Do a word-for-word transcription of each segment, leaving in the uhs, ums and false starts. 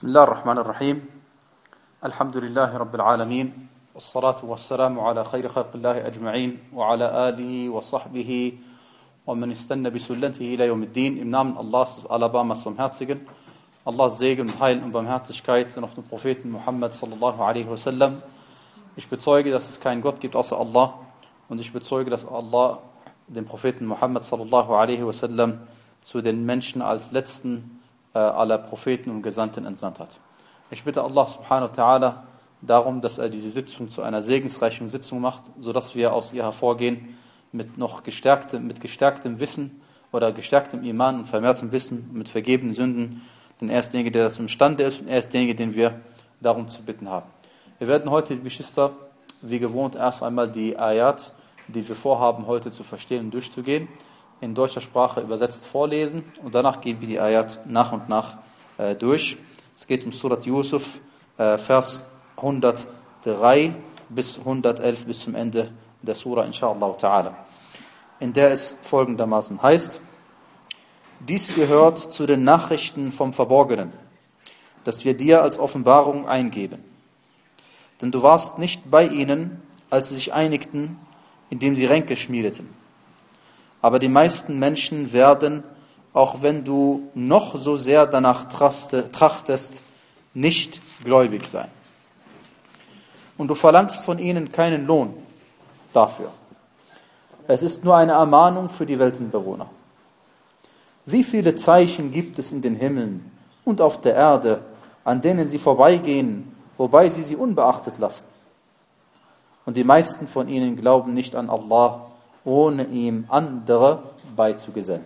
بسم الله الرحمن الرحيم الحمد لله رب العالمين والصلاة والسلام على خير خلق الله أجمعين وعلى آله وصحبه ومن استنى بسنته إلى يوم الدين. Im Namen Allahs des Alabamas Barmherzigen, Allahs Segen und Heil und Barmherzigkeit und auf den Propheten Muhammad sallallahu alaihi wasallam. Ich bezeuge, dass es keinen Gott gibt außer Allah, und ich bezeuge, dass Allah den Propheten Muhammad sallallahu alaihi wasallam zu den Menschen als letzten aller Propheten und Gesandten entsandt hat. Ich bitte Allah subhanahu wa ta'ala darum, dass er diese Sitzung zu einer segensreichen Sitzung macht, sodass wir aus ihr hervorgehen mit noch gestärktem, mit gestärktem Wissen oder gestärktem Iman und vermehrtem Wissen, mit vergebenen Sünden. Denn er ist derjenige, der dazu imstande ist, und er ist derjenige, den wir darum zu bitten haben. Wir werden heute, Geschwister, wie gewohnt erst einmal die Ayat, die wir vorhaben, heute zu verstehen und durchzugehen, in deutscher Sprache übersetzt vorlesen, und danach gehen wir die Ayat nach und nach äh, durch. Es geht um Surat Yusuf, äh, Vers hundertdrei bis hundertelf, bis zum Ende der Surah, inshallah ta'ala, in der es folgendermaßen heißt: Dies gehört zu den Nachrichten vom Verborgenen, das wir dir als Offenbarung eingeben. Denn du warst nicht bei ihnen, als sie sich einigten, indem sie Ränke schmiedeten. Aber die meisten Menschen werden, auch wenn du noch so sehr danach trachtest, nicht gläubig sein. Und du verlangst von ihnen keinen Lohn dafür. Es ist nur eine Ermahnung für die Weltenbewohner. Wie viele Zeichen gibt es in den Himmeln und auf der Erde, an denen sie vorbeigehen, wobei sie sie unbeachtet lassen? Und die meisten von ihnen glauben nicht an Allah, ohne ihm andere beizugesellen.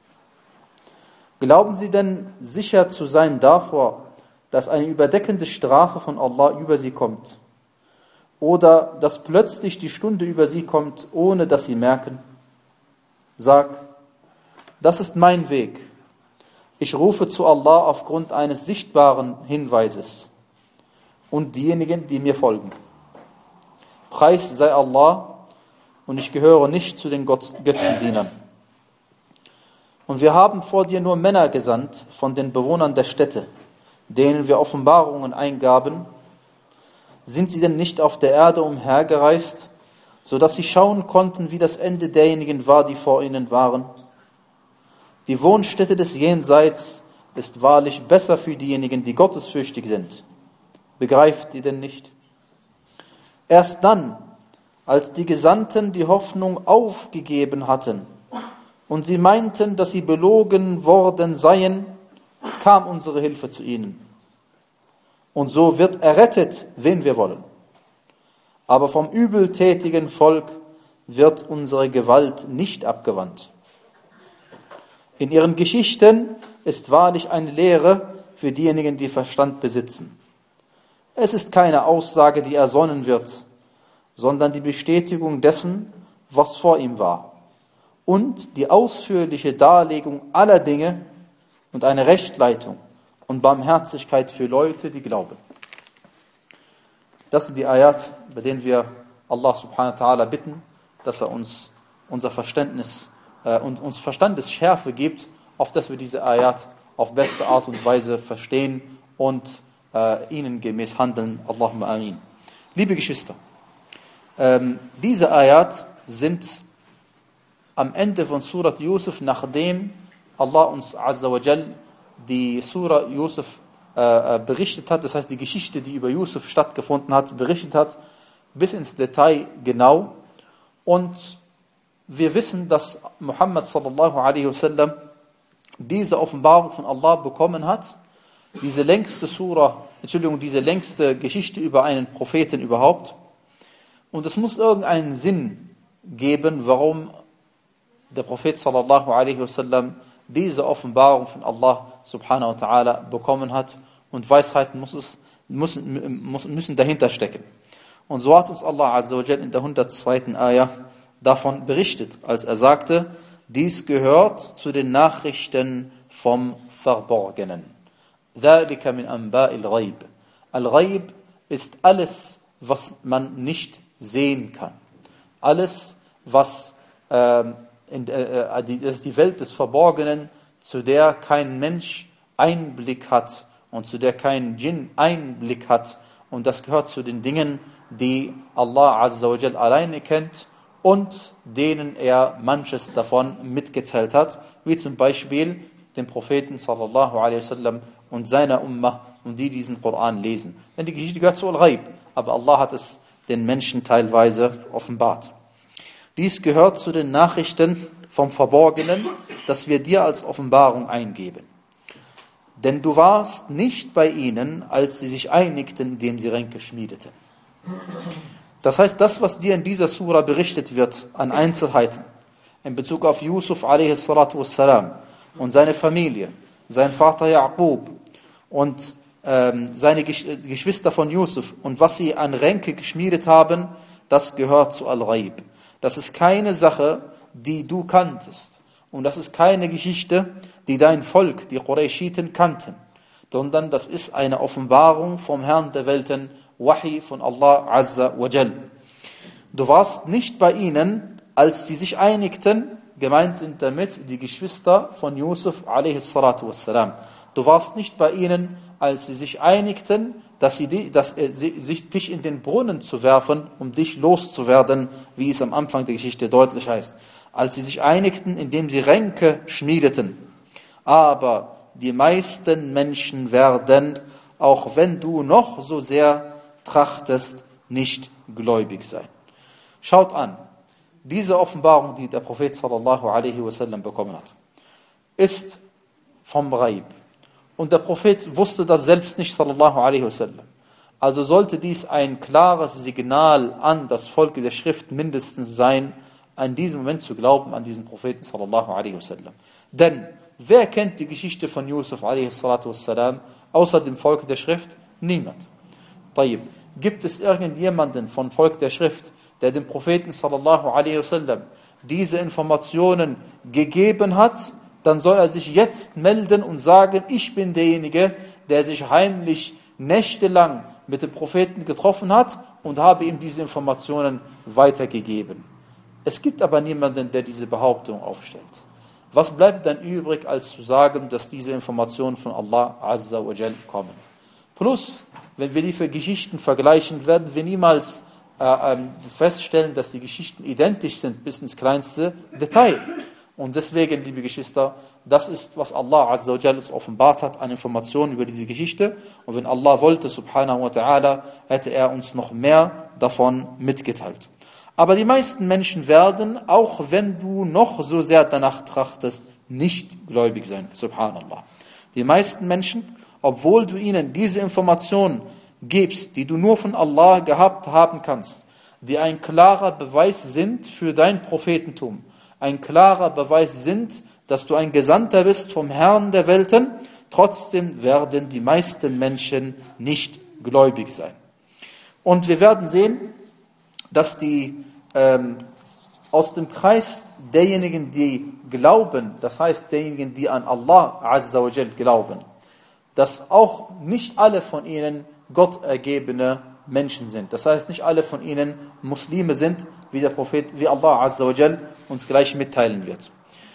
Glauben sie denn sicher zu sein davor, dass eine überdeckende Strafe von Allah über sie kommt, oder dass plötzlich die Stunde über sie kommt, ohne dass sie merken? Sag, das ist mein Weg. Ich rufe zu Allah aufgrund eines sichtbaren Hinweises und diejenigen, die mir folgen. Preis sei Allah, und ich gehöre nicht zu den Götzendienern. Und wir haben vor dir nur Männer gesandt von den Bewohnern der Städte, denen wir Offenbarungen eingaben. Sind sie denn nicht auf der Erde umhergereist, sodass sie schauen konnten, wie das Ende derjenigen war, die vor ihnen waren? Die Wohnstätte des Jenseits ist wahrlich besser für diejenigen, die gottesfürchtig sind. Begreift ihr denn nicht? Erst dann, als die Gesandten die Hoffnung aufgegeben hatten und sie meinten, dass sie belogen worden seien, kam unsere Hilfe zu ihnen. Und so wird errettet, wen wir wollen. Aber vom übeltätigen Volk wird unsere Gewalt nicht abgewandt. In ihren Geschichten ist wahrlich eine Lehre für diejenigen, die Verstand besitzen. Es ist keine Aussage, die ersonnen wird, sondern die Bestätigung dessen, was vor ihm war, und die ausführliche Darlegung aller Dinge und eine Rechtleitung und Barmherzigkeit für Leute, die glauben. Das sind die Ayat, bei denen wir Allah subhanahu wa ta'ala bitten, dass er uns unser Verständnis äh, und uns Verstandesschärfe gibt, auf dass wir diese Ayat auf beste Art und Weise verstehen und äh, ihnen gemäß handeln. Allahumma amin. Liebe Geschwister, Ähm, diese Ayat sind am Ende von Surat Yusuf, nachdem Allah uns Azza wa Jal die Surah Yusuf äh, berichtet hat, das heißt die Geschichte, die über Yusuf stattgefunden hat, berichtet hat, bis ins Detail genau. Und wir wissen, dass Muhammad sallallahu alaihi wasallam diese Offenbarung von Allah bekommen hat, diese längste Surah, Entschuldigung, diese längste Geschichte über einen Propheten überhaupt. Und es muss irgendeinen Sinn geben, warum der Prophet sallallahu alaihi wasallam diese Offenbarung von Allah subhanahu wa ta'ala bekommen hat. Und Weisheiten muss es, müssen, müssen dahinter stecken. Und so hat uns Allah azza wa jal in der hundertzweiten Ayah davon berichtet, als er sagte, dies gehört zu den Nachrichten vom Verborgenen. ذَلِكَ مِنْ أَنْبَاءِ الْغَيْبِ. Al-Ghaib ist alles, was man nicht sehen kann. Alles, was äh, in, äh, die, das ist die Welt des Verborgenen, zu der kein Mensch Einblick hat und zu der kein Djinn Einblick hat. Und das gehört zu den Dingen, die Allah Azza wa Jal alleine kennt und denen er manches davon mitgeteilt hat, wie zum Beispiel den Propheten sallallahu alaihi wasallam und seiner Ummah und die diesen Koran lesen. Denn die Geschichte gehört zu Al-Ghaib, aber Allah hat es den Menschen teilweise offenbart. Dies gehört zu den Nachrichten vom Verborgenen, das wir dir als Offenbarung eingeben. Denn du warst nicht bei ihnen, als sie sich einigten, indem sie Ränke schmiedeten. Das heißt, das, was dir in dieser Sura berichtet wird, an Einzelheiten, in Bezug auf Yusuf alaihi salatu wassalam und seine Familie, sein Vater Yaqub und ähm, seine Gesch- Geschwister von Yusuf und was sie an Ränke geschmiedet haben, das gehört zu Al-Ghaib. Das ist keine Sache, die du kanntest. Und das ist keine Geschichte, die dein Volk, die Qurayshiten, kannten. Sondern das ist eine Offenbarung vom Herrn der Welten, Wahi von Allah Azza wa Jal. Du warst nicht bei ihnen, als sie sich einigten, gemeint sind damit die Geschwister von Yusuf alaihi salatu wassalam. Du warst nicht bei ihnen, als sie sich einigten, dass sie, die, dass sie sich dich in den Brunnen zu werfen, um dich loszuwerden, wie es am Anfang der Geschichte deutlich heißt. Als sie sich einigten, indem sie Ränke schmiedeten. Aber die meisten Menschen werden, auch wenn du noch so sehr trachtest, nicht gläubig sein. Schaut an, diese Offenbarung, die der Prophet sallallahu alaihi wasallam bekommen hat, ist vom Ghaib. Und der Prophet wusste das selbst nicht, sallallahu alaihi wasallam. Also sollte dies ein klares Signal an das Volk der Schrift mindestens sein, in diesem Moment zu glauben an diesen Propheten sallallahu alaihi wasallam. Denn wer kennt die Geschichte von Yusuf alaihi salatu wassalam außer dem Volk der Schrift? Niemand. Tayyib. Gibt es irgendjemanden von Volk der Schrift, der dem Propheten sallallahu alaihi wasallam diese Informationen gegeben hat? Dann soll er sich jetzt melden und sagen, ich bin derjenige, der sich heimlich nächtelang mit dem Propheten getroffen hat und habe ihm diese Informationen weitergegeben. Es gibt aber niemanden, der diese Behauptung aufstellt. Was bleibt dann übrig, als zu sagen, dass diese Informationen von Allah Azza wa Jal kommen? Plus, wenn wir die für Geschichten vergleichen, werden wir niemals äh, feststellen, dass die Geschichten identisch sind, bis ins kleinste Detail. Und deswegen, liebe Geschwister, das ist, was Allah Azza wa Jal uns offenbart hat an Informationen über diese Geschichte. Und wenn Allah wollte, subhanahu wa ta'ala, hätte er uns noch mehr davon mitgeteilt. Aber die meisten Menschen werden, auch wenn du noch so sehr danach trachtest, nicht gläubig sein. Subhanallah. Die meisten Menschen, obwohl du ihnen diese Informationen gibst, die du nur von Allah gehabt haben kannst, die ein klarer Beweis sind für dein Prophetentum, ein klarer Beweis sind, dass du ein Gesandter bist vom Herrn der Welten, trotzdem werden die meisten Menschen nicht gläubig sein. Und wir werden sehen, dass die ähm, aus dem Kreis derjenigen, die glauben, das heißt derjenigen, die an Allah Azza wa Jal glauben, dass auch nicht alle von ihnen gottergebene Menschen sind. Das heißt, nicht alle von ihnen Muslime sind, wie der Prophet, wie Allah Azza wa Jal uns gleich mitteilen wird.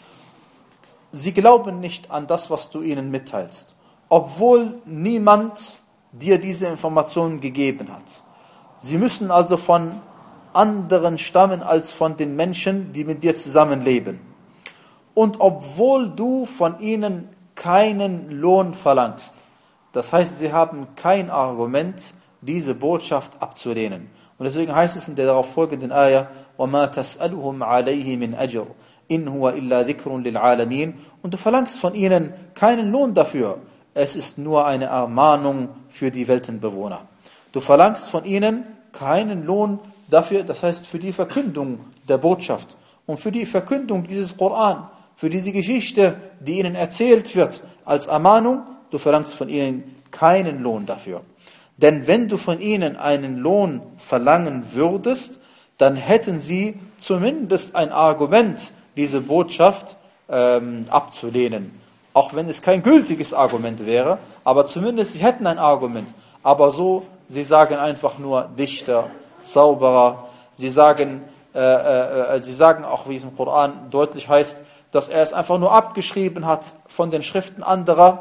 Sie glauben nicht an das, was du ihnen mitteilst, obwohl niemand dir diese Informationen gegeben hat. Sie müssen also von anderen stammen als von den Menschen, die mit dir zusammenleben. Und obwohl du von ihnen keinen Lohn verlangst, das heißt, sie haben kein Argument, diese Botschaft abzulehnen. Und deswegen heißt es in der darauf folgenden Ayah, وَمَا تَسْأَلُهُمْ عَلَيْهِ مِنْ أَجْرٍ إِنْ هُوَ إِلَّا ذِكْرٌ لِلْعَالَمِينَ. Und du verlangst von ihnen keinen Lohn dafür. Es ist nur eine Ermahnung für die Weltenbewohner. Du verlangst von ihnen keinen Lohn dafür, das heißt für die Verkündung der Botschaft und für die Verkündung dieses Koran, für diese Geschichte, die ihnen erzählt wird als Ermahnung, du verlangst von ihnen keinen Lohn dafür. Denn wenn du von ihnen einen Lohn verlangen würdest, dann hätten sie zumindest ein Argument, diese Botschaft ähm, abzulehnen. Auch wenn es kein gültiges Argument wäre, aber zumindest sie hätten ein Argument. Aber so, sie sagen einfach nur Dichter, Zauberer. Sie sagen, äh, äh, sie sagen auch, wie es im Koran deutlich heißt, dass er es einfach nur abgeschrieben hat von den Schriften anderer.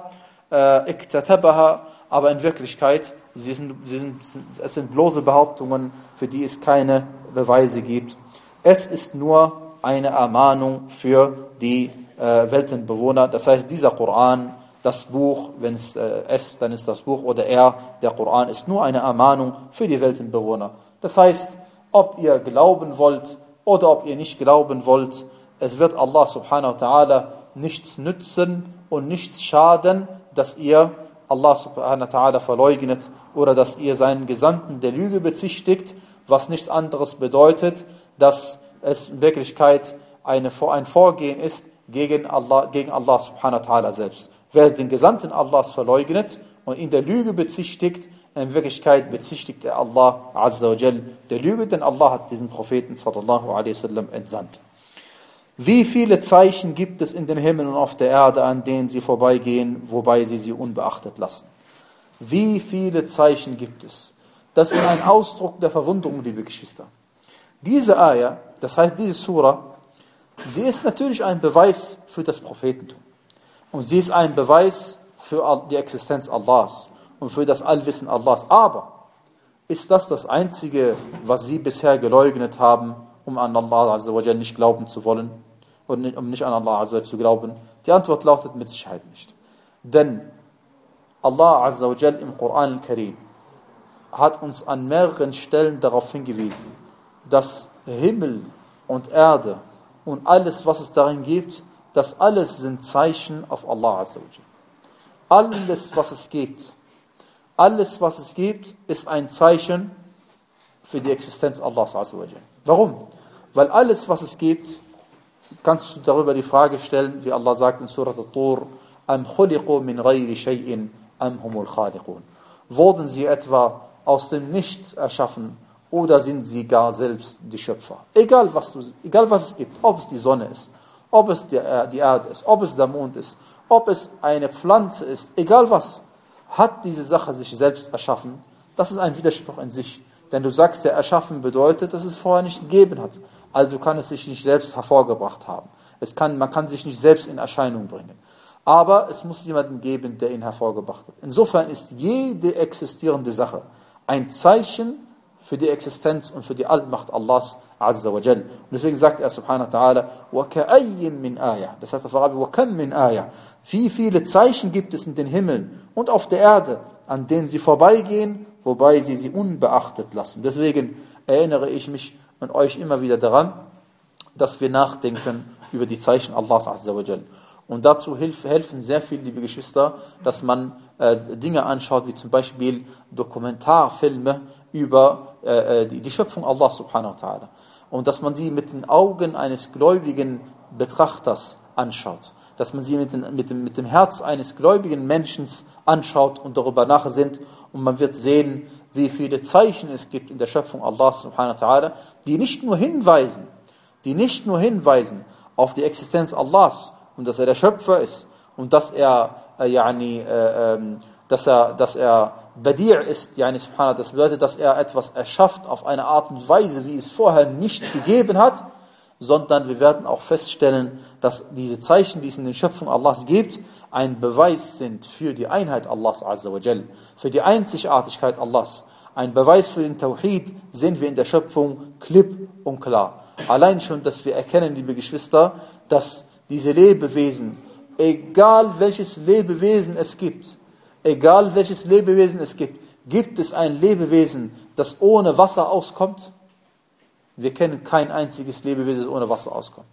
äh, iktatabaha, aber in Wirklichkeit, sie sind, sie sind, es sind bloße Behauptungen, für die es keine Beweise gibt. Es ist nur eine Ermahnung für die äh, Weltenbewohner. Das heißt, dieser Koran, das Buch, wenn es äh, es, dann ist das Buch, oder er, der Koran, ist nur eine Ermahnung für die Weltenbewohner. Das heißt, ob ihr glauben wollt oder ob ihr nicht glauben wollt, es wird Allah subhanahu wa ta'ala nichts nützen und nichts schaden, dass ihr Allah subhanahu wa ta'ala verleugnet oder dass ihr seinen Gesandten der Lüge bezichtigt, was nichts anderes bedeutet, dass es in Wirklichkeit eine, ein Vorgehen ist gegen Allah, gegen Allah subhanahu wa ta'ala selbst. Wer den Gesandten Allahs verleugnet und ihn der Lüge bezichtigt, in Wirklichkeit bezichtigt er Allah azza wa jal der Lüge, denn Allah hat diesen Propheten sallallahu alaihi wasallam entsandt. Wie viele Zeichen gibt es in den Himmel und auf der Erde, an denen sie vorbeigehen, wobei sie sie unbeachtet lassen? Wie viele Zeichen gibt es? Das ist ein Ausdruck der Verwunderung, liebe Geschwister. Diese Ayah, das heißt diese Surah, sie ist natürlich ein Beweis für das Prophetentum. Und sie ist ein Beweis für die Existenz Allahs und für das Allwissen Allahs. Aber ist das das Einzige, was sie bisher geleugnet haben, um an Allah azza wa jal nicht glauben zu wollen und um nicht an Allah azza wa jal zu glauben? Die Antwort lautet mit Sicherheit nicht. Denn Allah azza wa jal im Koran al-Karim hat uns an mehreren Stellen darauf hingewiesen, dass Himmel und Erde und alles, was es darin gibt, das alles sind Zeichen auf Allah azza wa jal. Alles, was es gibt, alles, was es gibt, ist ein Zeichen für die Existenz Allahs azza wa jal. Warum? Weil alles, was es gibt, kannst du darüber die Frage stellen, wie Allah sagt in Surah At-Tur, Am khuliqu min ghayri shay'in am humul khaliqun. Wurden sie etwa aus dem Nichts erschaffen oder sind sie gar selbst die Schöpfer? Egal was, du, egal was es gibt, ob es die Sonne ist, ob es die, äh, die Erde ist, ob es der Mond ist, ob es eine Pflanze ist, egal was, hat diese Sache sich selbst erschaffen. Das ist ein Widerspruch in sich. Denn du sagst, der Erschaffen bedeutet, dass es vorher nicht gegeben hat. Also kann es sich nicht selbst hervorgebracht haben. Es kann, man kann sich nicht selbst in Erscheinung bringen. Aber es muss jemanden geben, der ihn hervorgebracht hat. Insofern ist jede existierende Sache ein Zeichen für die Existenz und für die Allmacht Allahs azza wa jal. Und deswegen sagt er subhanahu wa ta'ala, وَكَأَيٍّ مِّنْ آيَةٍ. Das heißt auf Arabisch, وَكَمْ مِّنْ آيَةٍ. Wie viele Zeichen gibt es in den Himmeln und auf der Erde, an denen sie vorbeigehen, wobei sie sie unbeachtet lassen. Deswegen erinnere ich mich und euch immer wieder daran, dass wir nachdenken über die Zeichen Allahs azza wa jal. Und dazu helfen sehr viele, liebe Geschwister, dass man äh, Dinge anschaut, wie zum Beispiel Dokumentarfilme über äh, die, die Schöpfung Allah subhanahu wa ta'ala. Und dass man sie mit den Augen eines gläubigen Betrachters anschaut. Dass man sie mit, den, mit, dem, mit dem Herz eines gläubigen Menschen anschaut und darüber nachsinnt. Und man wird sehen, wie viele Zeichen es gibt in der Schöpfung Allah subhanahu wa ta'ala, die nicht nur hinweisen, die nicht nur hinweisen auf die Existenz Allahs, und dass er der Schöpfer ist und dass er äh, yani, äh, äh, dass er dass er Badi' ist, yani, subhanallah, das bedeutet, dass er etwas erschafft auf eine Art und Weise, wie es vorher nicht gegeben hat, sondern wir werden auch feststellen, dass diese Zeichen, die es in den Schöpfungen Allahs gibt, ein Beweis sind für die Einheit Allahs azza wa jal, für die Einzigartigkeit Allahs. Ein Beweis für den Tawhid sehen wir in der Schöpfung klipp und klar. Allein schon, dass wir erkennen, liebe Geschwister, dass diese Lebewesen, egal welches Lebewesen es gibt, egal welches Lebewesen es gibt, gibt es ein Lebewesen, das ohne Wasser auskommt? Wir kennen kein einziges Lebewesen, das ohne Wasser auskommt.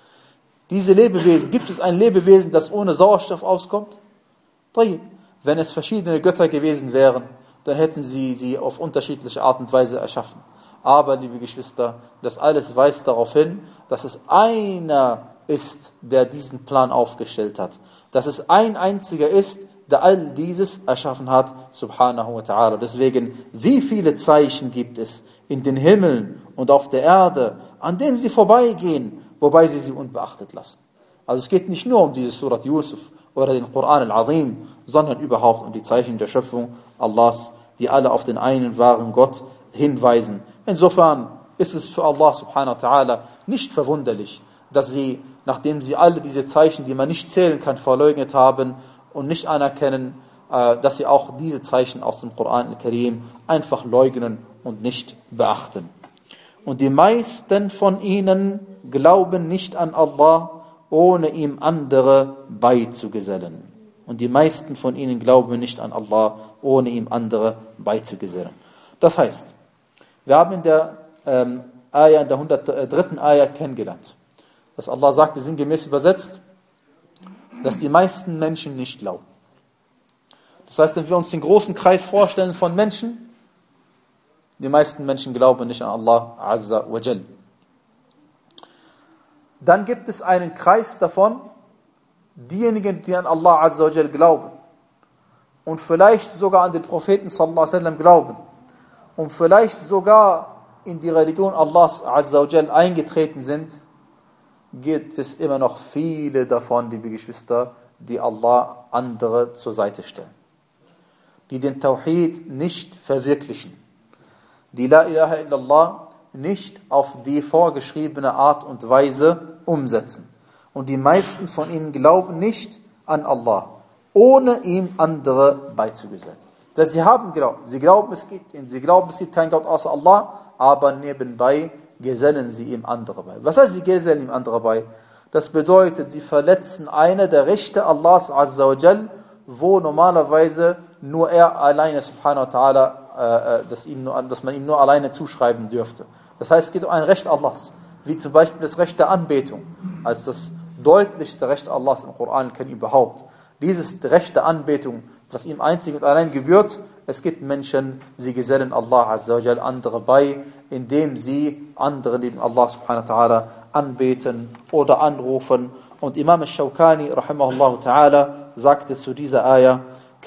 Diese Lebewesen, gibt es ein Lebewesen, das ohne Sauerstoff auskommt? Wenn es verschiedene Götter gewesen wären, dann hätten sie sie auf unterschiedliche Art und Weise erschaffen. Aber, liebe Geschwister, das alles weist darauf hin, dass es einer ist, der diesen Plan aufgestellt hat. Dass es ein einziger ist, der all dieses erschaffen hat, subhanahu wa ta'ala. Deswegen, wie viele Zeichen gibt es in den Himmeln und auf der Erde, an denen sie vorbeigehen, wobei sie sie unbeachtet lassen. Also es geht nicht nur um diese Surat Yusuf oder den Koran al-Azim, sondern überhaupt um die Zeichen der Schöpfung Allahs, die alle auf den einen wahren Gott hinweisen. Insofern ist es für Allah subhanahu wa ta'ala nicht verwunderlich, dass sie, nachdem sie alle diese Zeichen, die man nicht zählen kann, verleugnet haben und nicht anerkennen, dass sie auch diese Zeichen aus dem Koran al-Karim einfach leugnen und nicht beachten. Und die meisten von ihnen glauben nicht an Allah, ohne ihm andere beizugesellen. Und die meisten von ihnen glauben nicht an Allah, ohne ihm andere beizugesellen. Das heißt, wir haben in der ähm, Ayah, in der hundertdritten Ayah kennengelernt, dass Allah sagte, sinngemäß übersetzt, dass die meisten Menschen nicht glauben. Das heißt, wenn wir uns den großen Kreis vorstellen von Menschen, die meisten Menschen glauben nicht an Allah Azza wa Jal. Dann gibt es einen Kreis davon, diejenigen, die an Allah Azza wa Jal glauben und vielleicht sogar an den Propheten sallallahu alaihi wasallam glauben und vielleicht sogar in die Religion Allahs Azza wa Jal eingetreten sind, gibt es immer noch viele davon, liebe Geschwister, die Allah andere zur Seite stellen, die den Tawhid nicht verwirklichen, die La ilaha illallah nicht auf die vorgeschriebene Art und Weise umsetzen. Und die meisten von ihnen glauben nicht an Allah, ohne ihm andere beizugesellen. Dass sie haben Glauben, sie glauben, es gibt, sie glauben, es gibt keinen Gott außer Allah, aber nebenbei gesellen sie ihm andere bei. Was heißt, sie gesellen ihm andere bei? Das bedeutet, sie verletzen eine der Rechte Allahs Azza wa Jal, wo normalerweise nur er alleine, subhanahu wa ta'ala, äh, dass, ihm nur, dass man ihm nur alleine zuschreiben dürfte. Das heißt, es geht um ein Recht Allahs, wie zum Beispiel das Recht der Anbetung, als das deutlichste Recht Allahs im Koran kennen überhaupt. Dieses Recht der Anbetung, das ihm einzig und allein gebührt, es gibt Menschen, sie gesellen Allah Azza wa Jal andere bei, indem sie andere neben Allah subhanahu wa ta'ala anbeten oder anrufen. Und Imam al-Shawkani rahimahullah ta'ala sagte zu dieser Ayah,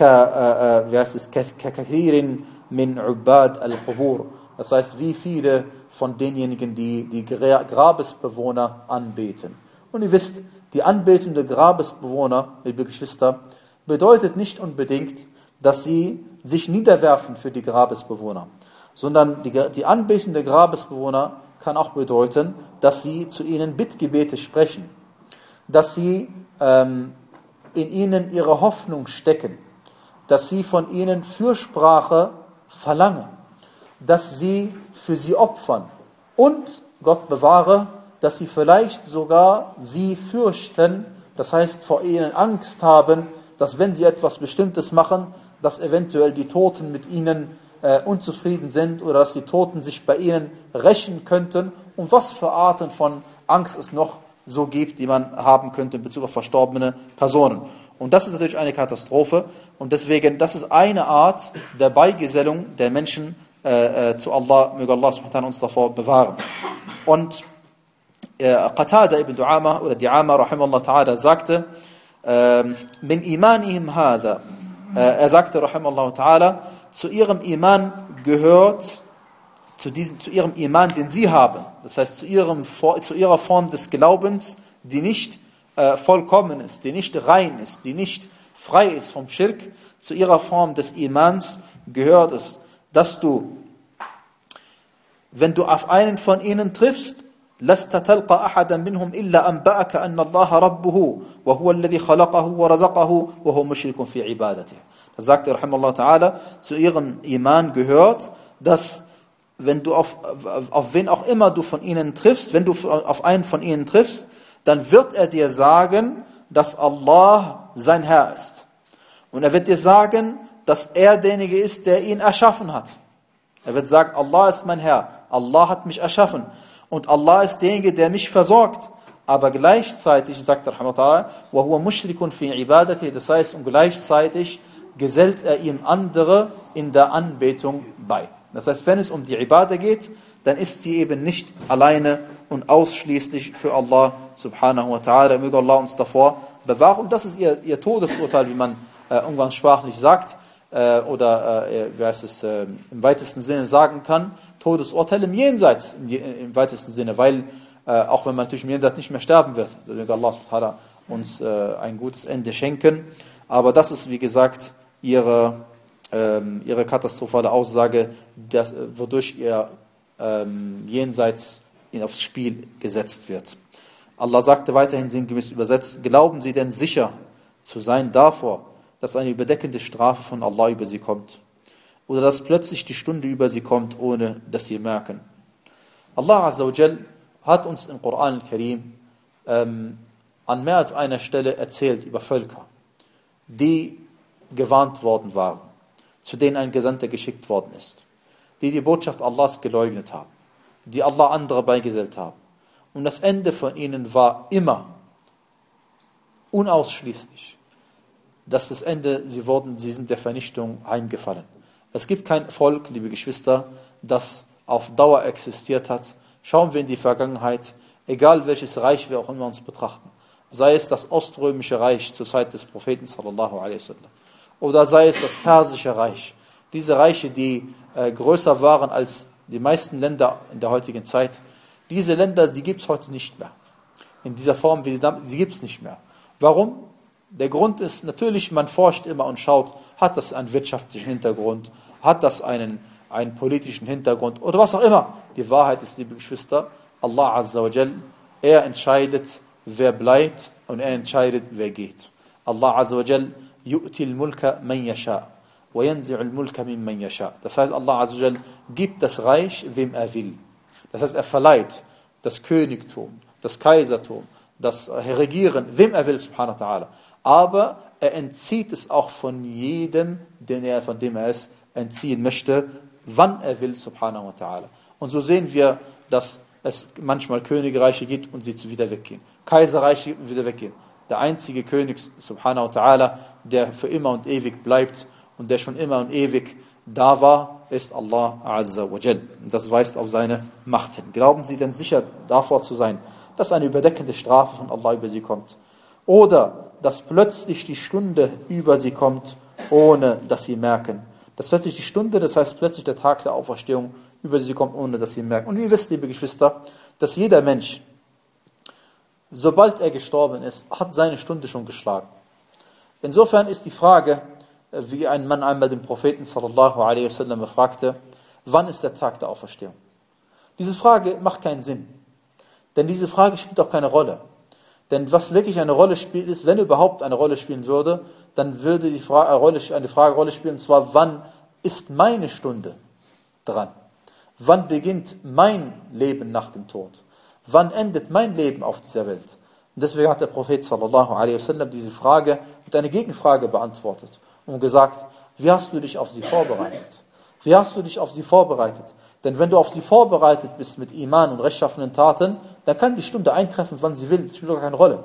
ka, äh, wie heißt es, kathirin min ubad al-qubur. Das heißt, wie viele von denjenigen, die die Grabesbewohner anbeten. Und ihr wisst, die Anbetung der Grabesbewohner, liebe Geschwister, bedeutet nicht unbedingt, dass sie sich niederwerfen für die Grabesbewohner, sondern die, die Anbetung der Grabesbewohner kann auch bedeuten, dass sie zu ihnen Bittgebete sprechen, dass sie ähm, in ihnen ihre Hoffnung stecken, dass sie von ihnen Fürsprache verlangen, dass sie für sie opfern und, Gott bewahre, dass sie vielleicht sogar sie fürchten, das heißt vor ihnen Angst haben, dass wenn sie etwas Bestimmtes machen, dass eventuell die Toten mit ihnen äh, unzufrieden sind oder dass die Toten sich bei ihnen rächen könnten und was für Arten von Angst es noch so gibt, die man haben könnte in Bezug auf verstorbene Personen. Und das ist natürlich eine Katastrophe und deswegen, das ist eine Art der Beigesellung der Menschen äh, äh, zu Allah, möge Allah subhanahu wa ta'ala uns davor bewahren. Und äh, Qatada ibn Du'ama oder Di'ama rahimahullah ta'ala sagte, äh, min imanihim hadha, er sagte, rahimahullah ta'ala, zu ihrem Iman gehört, zu, diesem, zu ihrem Iman, den sie haben, das heißt zu, ihrem, zu ihrer Form des Glaubens, die nicht äh, vollkommen ist, die nicht rein ist, die nicht frei ist vom Schirk, zu ihrer Form des Imans gehört es, dass du, wenn du auf einen von ihnen triffst, لست تلقى أحدا منهم إلا أنبأك أن الله ربه وهو الذي خلقه ورزقه وهو مشرك في عبادته. Das sagt er, rahimahullah ta'ala, zu ihrem Iman gehört, dass wenn du auf, auf wen auch immer du von ihnen triffst, wenn du auf einen von ihnen triffst, dann wird er dir sagen, dass Allah sein Herr ist. Und er wird dir sagen, dass er derjenige ist, der ihn erschaffen hat. Er wird sagen, Allah ist mein Herr, Allah hat mich erschaffen. Und Allah ist derjenige, der mich versorgt. Aber gleichzeitig, sagt er, وَهُوَ مُشْرِكٌ فِي عِبَادَتِهِ, das heißt, und gleichzeitig gesellt er ihm andere in der Anbetung bei. Das heißt, wenn es um die Ibadah geht, dann ist die eben nicht alleine und ausschließlich für Allah subhanahu wa ta'ala. Möge Allah uns davor bewahren. Und das ist ihr, ihr Todesurteil, wie man äh, umgangssprachlich sagt, äh, oder äh, wie heißt es, äh, im weitesten Sinne sagen kann, Todesurteil im Jenseits, im, im weitesten Sinne, weil äh, auch wenn man natürlich im Jenseits nicht mehr sterben wird, möge Allah subhanahu wa ta'ala uns äh, ein gutes Ende schenken. Aber das ist, wie gesagt, ihre, ähm, ihre katastrophale Aussage, dass, wodurch ihr ähm, Jenseits aufs Spiel gesetzt wird. Allah sagte weiterhin sinngemäß übersetzt, glauben Sie denn sicher zu sein davor, dass eine überdeckende Strafe von Allah über sie kommt. Oder dass plötzlich die Stunde über sie kommt, ohne dass sie merken. Allah Azza wa Jal hat uns im Koran al-Karim ähm, an mehr als einer Stelle erzählt über Völker, die gewarnt worden waren, zu denen ein Gesandter geschickt worden ist, die die Botschaft Allahs geleugnet haben, die Allah andere beigesellt haben. Und das Ende von ihnen war immer, unausschließlich, dass das Ende, sie wurden, sie sind der Vernichtung heimgefallen. Es gibt kein Volk, liebe Geschwister, das auf Dauer existiert hat. Schauen wir in die Vergangenheit, egal welches Reich wir auch immer uns betrachten, sei es das Oströmische Reich zur Zeit des Propheten sallallahu alaihi wasallam oder sei es das Persische Reich, diese Reiche, die äh, größer waren als die meisten Länder in der heutigen Zeit, diese Länder, die gibt es heute nicht mehr. In dieser Form, wie sie damals, sie gibt es nicht mehr. Warum? Der Grund ist, natürlich, man forscht immer und schaut, hat das einen wirtschaftlichen Hintergrund, hat das einen, einen politischen Hintergrund oder was auch immer. Die Wahrheit ist, liebe Geschwister, Allah Azza wa Jal, er entscheidet, wer bleibt und er entscheidet, wer geht. Allah Azza wa Jal, yu'ti al-mulka man yasha, wa yanzi'u al-mulka mimman yasha. Das heißt, Allah Azza wa Jal gibt das Reich, wem er will. Das heißt, er verleiht das Königtum, das Kaisertum, das Regieren, wem er will, subhanahu wa ta'ala. Aber er entzieht es auch von jedem, den er, von dem er es entziehen möchte, wann er will, subhanahu wa ta'ala. Und so sehen wir, dass es manchmal Königreiche gibt und sie wieder weggehen. Kaiserreiche wieder weggehen. Der einzige König, subhanahu wa ta'ala, der für immer und ewig bleibt und der schon immer und ewig da war, ist Allah Azza wa Jal. Und das weist auf seine Macht hin. Glauben Sie denn sicher davor zu sein, dass eine überdeckende Strafe von Allah über sie kommt? Oder dass plötzlich die Stunde über sie kommt, ohne dass sie merken? Dass plötzlich die Stunde, das heißt plötzlich der Tag der Auferstehung, über sie kommt, ohne dass sie merken. Und ihr wisst, liebe Geschwister, dass jeder Mensch, sobald er gestorben ist, hat seine Stunde schon geschlagen. Insofern ist die Frage, wie ein Mann einmal den Propheten sallallahu alaihi wasallam fragte, wann ist der Tag der Auferstehung? Diese Frage macht keinen Sinn. Denn diese Frage spielt auch keine Rolle. Denn was wirklich eine Rolle spielt, ist, wenn überhaupt eine Rolle spielen würde, dann würde die Frage, eine Frage Rolle spielen, und zwar, wann ist meine Stunde dran? Wann beginnt mein Leben nach dem Tod? Wann endet mein Leben auf dieser Welt? Und deswegen hat der Prophet sallallahu alaihi wasallam diese Frage mit einer Gegenfrage beantwortet und gesagt, wie hast du dich auf sie vorbereitet? Wie hast du dich auf sie vorbereitet? Denn wenn du auf sie vorbereitet bist mit Iman und rechtschaffenen Taten, dann kann die Stunde eintreffen, wann sie will. Das spielt doch keine Rolle.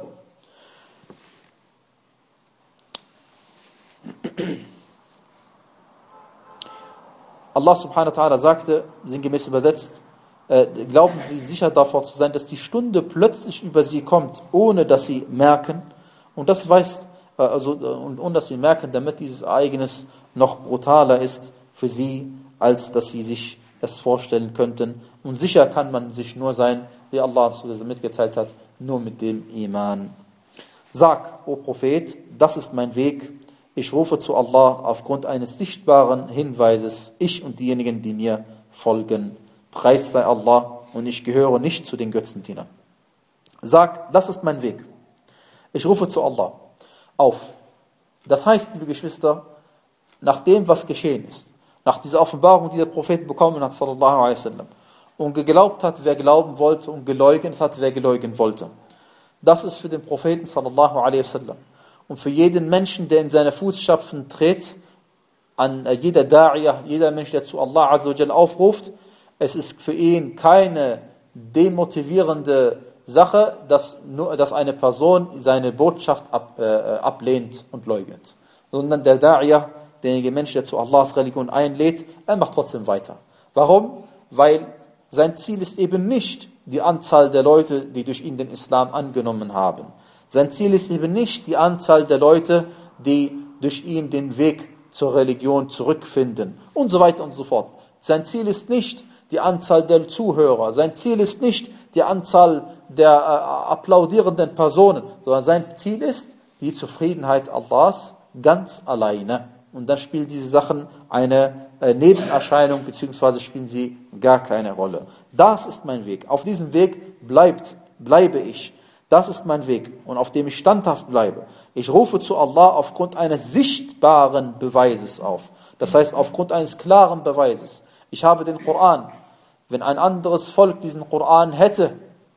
Allah subhanahu wa ta'ala sagte, sinngemäß übersetzt, äh, glauben Sie sicher davor zu sein, dass die Stunde plötzlich über sie kommt, ohne dass sie merken. Und das weist, äh, also, äh, und ohne dass sie merken, damit dieses Ereignis noch brutaler ist für sie, als dass sie sich es vorstellen könnten. Und sicher kann man sich nur sein, wie Allah mitgeteilt hat, nur mit dem Iman. Sag, o Prophet, das ist mein Weg. Ich rufe zu Allah aufgrund eines sichtbaren Hinweises, ich und diejenigen, die mir folgen. Preis sei Allah, und ich gehöre nicht zu den Götzendienern. Sag, das ist mein Weg. Ich rufe zu Allah auf. Das heißt, liebe Geschwister, nach dem, was geschehen ist, nach dieser Offenbarung, die der Prophet bekommen hat, sallallahu alaihi wasallam, und geglaubt hat, wer glauben wollte, und geleugnet hat, wer geleugnen wollte. Das ist für den Propheten, sallallahu alaihi wasallam, und für jeden Menschen, der in seine Fußstapfen tritt, an jeder Da'iyah, jeder Mensch, der zu Allah Azza wa Jal aufruft, es ist für ihn keine demotivierende Sache, dass, nur, dass eine Person seine Botschaft ab, äh, ablehnt und leugnet. Sondern der Da'iyah, derjenige Mensch, der zu Allahs Religion einlädt, er macht trotzdem weiter. Warum? Weil sein Ziel ist eben nicht die Anzahl der Leute, die durch ihn den Islam angenommen haben. Sein Ziel ist eben nicht die Anzahl der Leute, die durch ihn den Weg zur Religion zurückfinden und so weiter und so fort. Sein Ziel ist nicht die Anzahl der Zuhörer. Sein Ziel ist nicht die Anzahl der äh, applaudierenden Personen, sondern sein Ziel ist die Zufriedenheit Allahs ganz alleine. Und dann spielen diese Sachen eine äh, Nebenerscheinung, beziehungsweise spielen sie gar keine Rolle. Das ist mein Weg. Auf diesem Weg bleibt, bleibe ich. Das ist mein Weg und auf dem ich standhaft bleibe. Ich rufe zu Allah aufgrund eines sichtbaren Beweises auf. Das heißt, aufgrund eines klaren Beweises. Ich habe den Koran. Wenn ein anderes Volk diesen Koran hätte,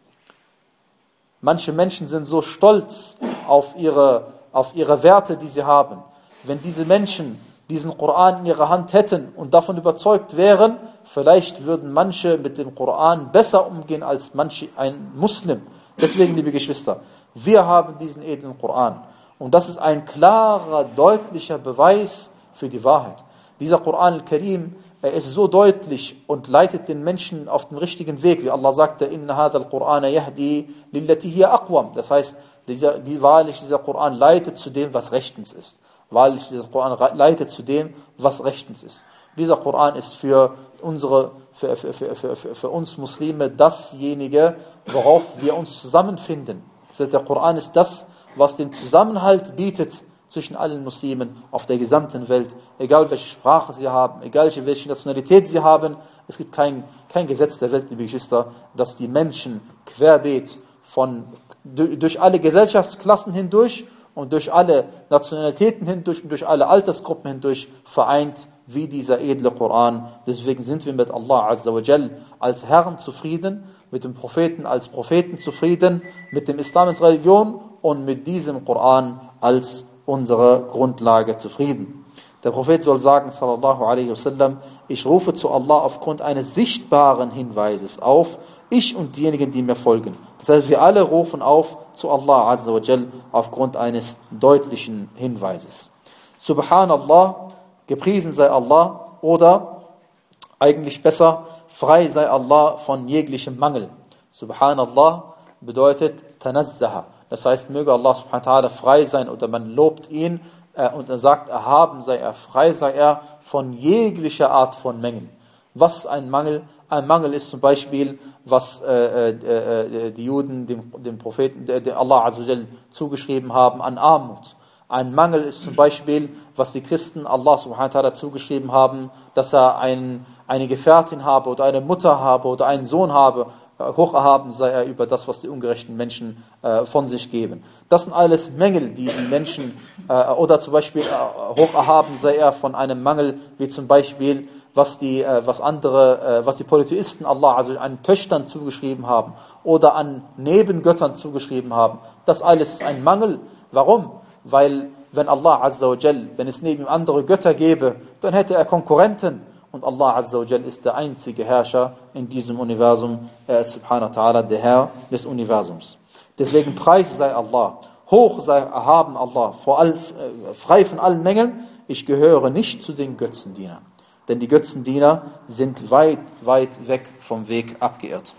manche Menschen sind so stolz auf ihre, auf ihre Werte, die sie haben. Wenn diese Menschen diesen Koran in ihrer Hand hätten und davon überzeugt wären, vielleicht würden manche mit dem Koran besser umgehen als manche ein Muslim. Deswegen, liebe Geschwister, wir haben diesen edlen Koran. Und das ist ein klarer, deutlicher Beweis für die Wahrheit. Dieser Koran al-Karim, er ist so deutlich und leitet den Menschen auf den richtigen Weg. Wie Allah sagte, Inna hadha al-Qur'ana yahdi lillati hiya aqwam. Das heißt, dieser, die, wahrlich dieser Koran leitet zu dem, was rechtens ist. Wahrlich dieser Koran leitet zu dem, was rechtens ist. Dieser Koran ist für unsere, für, für, für, für, für uns Muslime dasjenige, worauf wir uns zusammenfinden. Das heißt, der Koran ist das, was den Zusammenhalt bietet zwischen allen Muslimen auf der gesamten Welt. Egal welche Sprache sie haben, egal welche Nationalität sie haben, es gibt kein, kein Gesetz der Welt, liebe Geschwister, das die Menschen querbeet von, durch alle Gesellschaftsklassen hindurch und durch alle Nationalitäten hindurch und durch alle Altersgruppen hindurch vereint, wie dieser edle Koran. Deswegen sind wir mit Allah Azza wa Jal als Herrn zufrieden, mit dem Propheten als Propheten zufrieden, mit dem Islam als Religion und mit diesem Koran als unsere Grundlage zufrieden. Der Prophet soll sagen, sallallahu alaihi wasallam, ich rufe zu Allah aufgrund eines sichtbaren Hinweises auf, ich und diejenigen, die mir folgen. Das heißt, wir alle rufen auf zu Allah Azza wa Jal aufgrund eines deutlichen Hinweises. Subhanallah, gepriesen sei Allah, oder eigentlich besser, frei sei Allah von jeglichem Mangel. Subhanallah bedeutet Tanazzaha. Das heißt, möge Allah subhanahu wa ta'ala frei sein, oder man lobt ihn äh, und er sagt, erhaben sei er, frei sei er von jeglicher Art von Mängeln. Was ist ein Mangel? Ein Mangel ist zum Beispiel, was äh, äh, die Juden dem, dem Propheten, der, der Allah Azza wa Jal zugeschrieben haben, an Armut. Ein Mangel ist zum Beispiel, was die Christen Allah subhanahu wa ta'ala zugeschrieben haben, dass er ein, eine Gefährtin habe oder eine Mutter habe oder einen Sohn habe. Hoch erhaben sei er über das, was die ungerechten Menschen äh, von sich geben. Das sind alles Mängel, die die Menschen, äh, oder zum Beispiel äh, hoch erhaben sei er von einem Mangel, wie zum Beispiel, was die, äh, was andere, äh, was die Polytheisten Allah also an Töchtern zugeschrieben haben oder an Nebengöttern zugeschrieben haben. Das alles ist ein Mangel. Warum? Weil, wenn Allah Azza wa Jal, wenn es neben ihm andere Götter gäbe, dann hätte er Konkurrenten. Und Allah Azza wa Jal ist der einzige Herrscher in diesem Universum. Er ist subhanahu wa ta'ala der Herr des Universums. Deswegen preis sei Allah, hoch sei erhaben Allah, vor all, äh, frei von allen Mängeln. Ich gehöre nicht zu den Götzendienern. Denn die Götzendiener sind weit, weit weg vom Weg abgeirrt.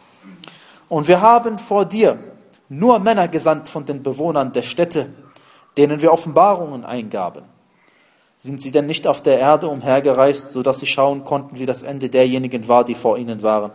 Und wir haben vor dir nur Männer gesandt von den Bewohnern der Städte, denen wir Offenbarungen eingaben. Sind sie denn nicht auf der Erde umhergereist, sodass sie schauen konnten, wie das Ende derjenigen war, die vor ihnen waren?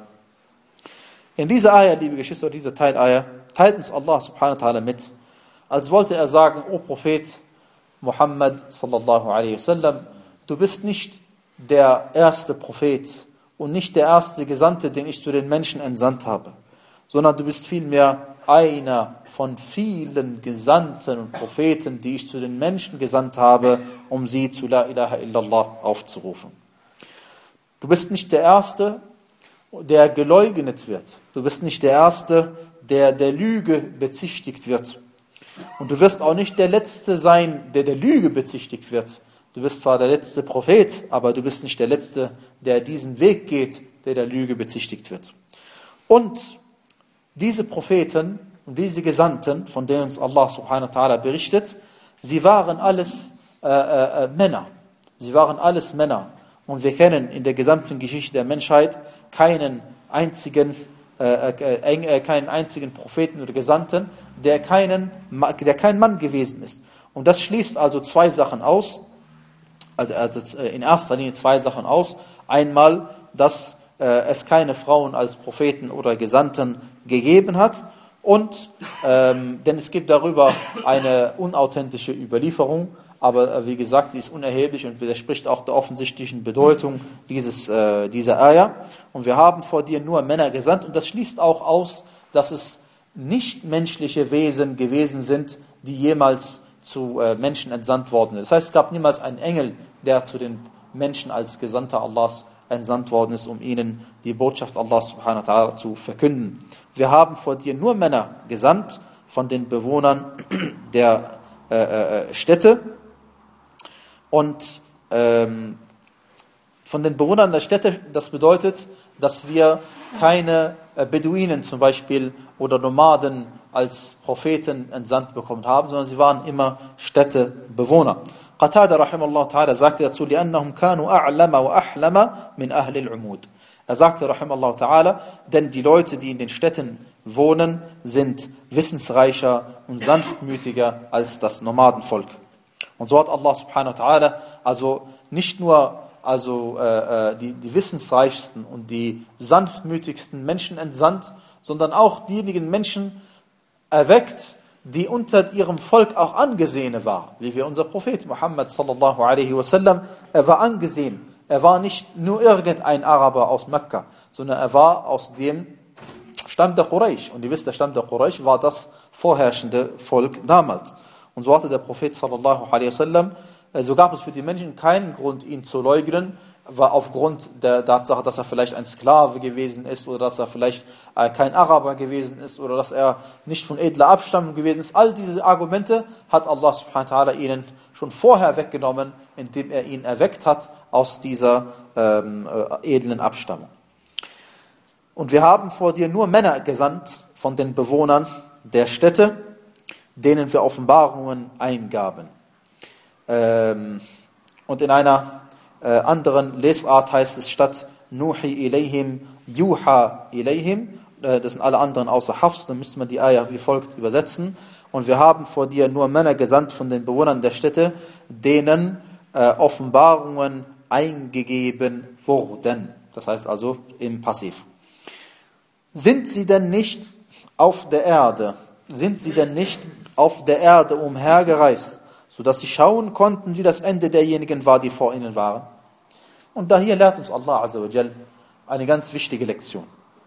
In dieser Ayah, liebe Geschwister, dieser Teil-Ayah, teilt uns Allah subhanahu wa ta'ala mit, als wollte er sagen, O Prophet Muhammad sallallahu alaihi wasallam, du bist nicht der erste Prophet und nicht der erste Gesandte, den ich zu den Menschen entsandt habe, sondern du bist vielmehr einer von vielen Gesandten und Propheten, die ich zu den Menschen gesandt habe, um sie zu La ilaha illallah aufzurufen. Du bist nicht der Erste, der geleugnet wird. Du bist nicht der Erste, der der Lüge bezichtigt wird. Und du wirst auch nicht der Letzte sein, der der Lüge bezichtigt wird. Du bist zwar der letzte Prophet, aber du bist nicht der Letzte, der diesen Weg geht, der der Lüge bezichtigt wird. Und diese Propheten und diese Gesandten, von denen uns Allah subhanahu wa ta'ala berichtet, sie waren alles äh, äh, Männer. Sie waren alles Männer. Und wir kennen in der gesamten Geschichte der Menschheit keinen einzigen, äh, äh, keinen einzigen Propheten oder Gesandten, der, keinen, der kein Mann gewesen ist. Und das schließt also zwei Sachen aus. Also, also in erster Linie zwei Sachen aus. Einmal, dass äh, es keine Frauen als Propheten oder Gesandten gegeben hat. Und, ähm, denn es gibt darüber eine unauthentische Überlieferung, aber äh, wie gesagt, sie ist unerheblich und widerspricht auch der offensichtlichen Bedeutung dieses, äh, dieser Ayah. Und wir haben vor dir nur Männer gesandt und das schließt auch aus, dass es nichtmenschliche Wesen gewesen sind, die jemals zu äh, Menschen entsandt worden sind. Das heißt, es gab niemals einen Engel, der zu den Menschen als Gesandter Allahs entsandt worden ist, um ihnen die Botschaft Allahs subhanahu wa ta'ala zu verkünden. Wir haben vor dir nur Männer gesandt von den Bewohnern der äh, äh, Städte und ähm, von den Bewohnern der Städte, das bedeutet, dass wir keine äh, Beduinen zum Beispiel oder Nomaden als Propheten entsandt bekommen haben, sondern sie waren immer Städtebewohner. Qatada rahimallahu ta'ala sagte dazu, لأنهم كانوا أعلم وأحلم من أهل العمود. Er sagte rahimallahu ta'ala, denn die Leute, die in den Städten wohnen, sind wissensreicher und sanftmütiger als das Nomadenvolk. Und so hat Allah subhanahu wa ta'ala also nicht nur also äh, die, die wissensreichsten und die sanftmütigsten Menschen entsandt, sondern auch diejenigen Menschen erweckt, die unter ihrem Volk auch angesehene waren. Wie wir unser Prophet Muhammad sallallahu alaihi wasallam, er war angesehen. Er war nicht nur irgendein Araber aus Mekka, sondern er war aus dem Stamm der Quraysh. Und ihr wisst, der Stamm der Quraysh war das vorherrschende Volk damals. Und so hatte der Prophet sallallahu alaihi wasallam, so gab es für die Menschen keinen Grund, ihn zu leugnen, war aufgrund der Tatsache, dass er vielleicht ein Sklave gewesen ist oder dass er vielleicht äh, kein Araber gewesen ist oder dass er nicht von edler Abstammung gewesen ist. All diese Argumente hat Allah subhanahu wa ta'ala ihnen schon vorher weggenommen, indem er ihn erweckt hat aus dieser ähm, äh, edlen Abstammung. Und wir haben vor dir nur Männer gesandt von den Bewohnern der Städte, denen wir Offenbarungen eingaben. Ähm, und in einer äh, anderen Lesart heißt es statt Nuhi ilayhim, Yuha ilayhim, äh, das sind alle anderen außer Hafs, dann müsste man die Ayah wie folgt übersetzen. Und wir haben vor dir nur Männer gesandt von den Bewohnern der Städte, denen äh, Offenbarungen eingegeben wurden. Das heißt also im Passiv. Sind sie denn nicht auf der Erde, sind sie denn nicht auf der Erde umhergereist, sodass sie schauen konnten, wie das Ende derjenigen war, die vor ihnen waren? Und da hier lehrt uns Allah Azza wa Jal eine ganz wichtige Lektion.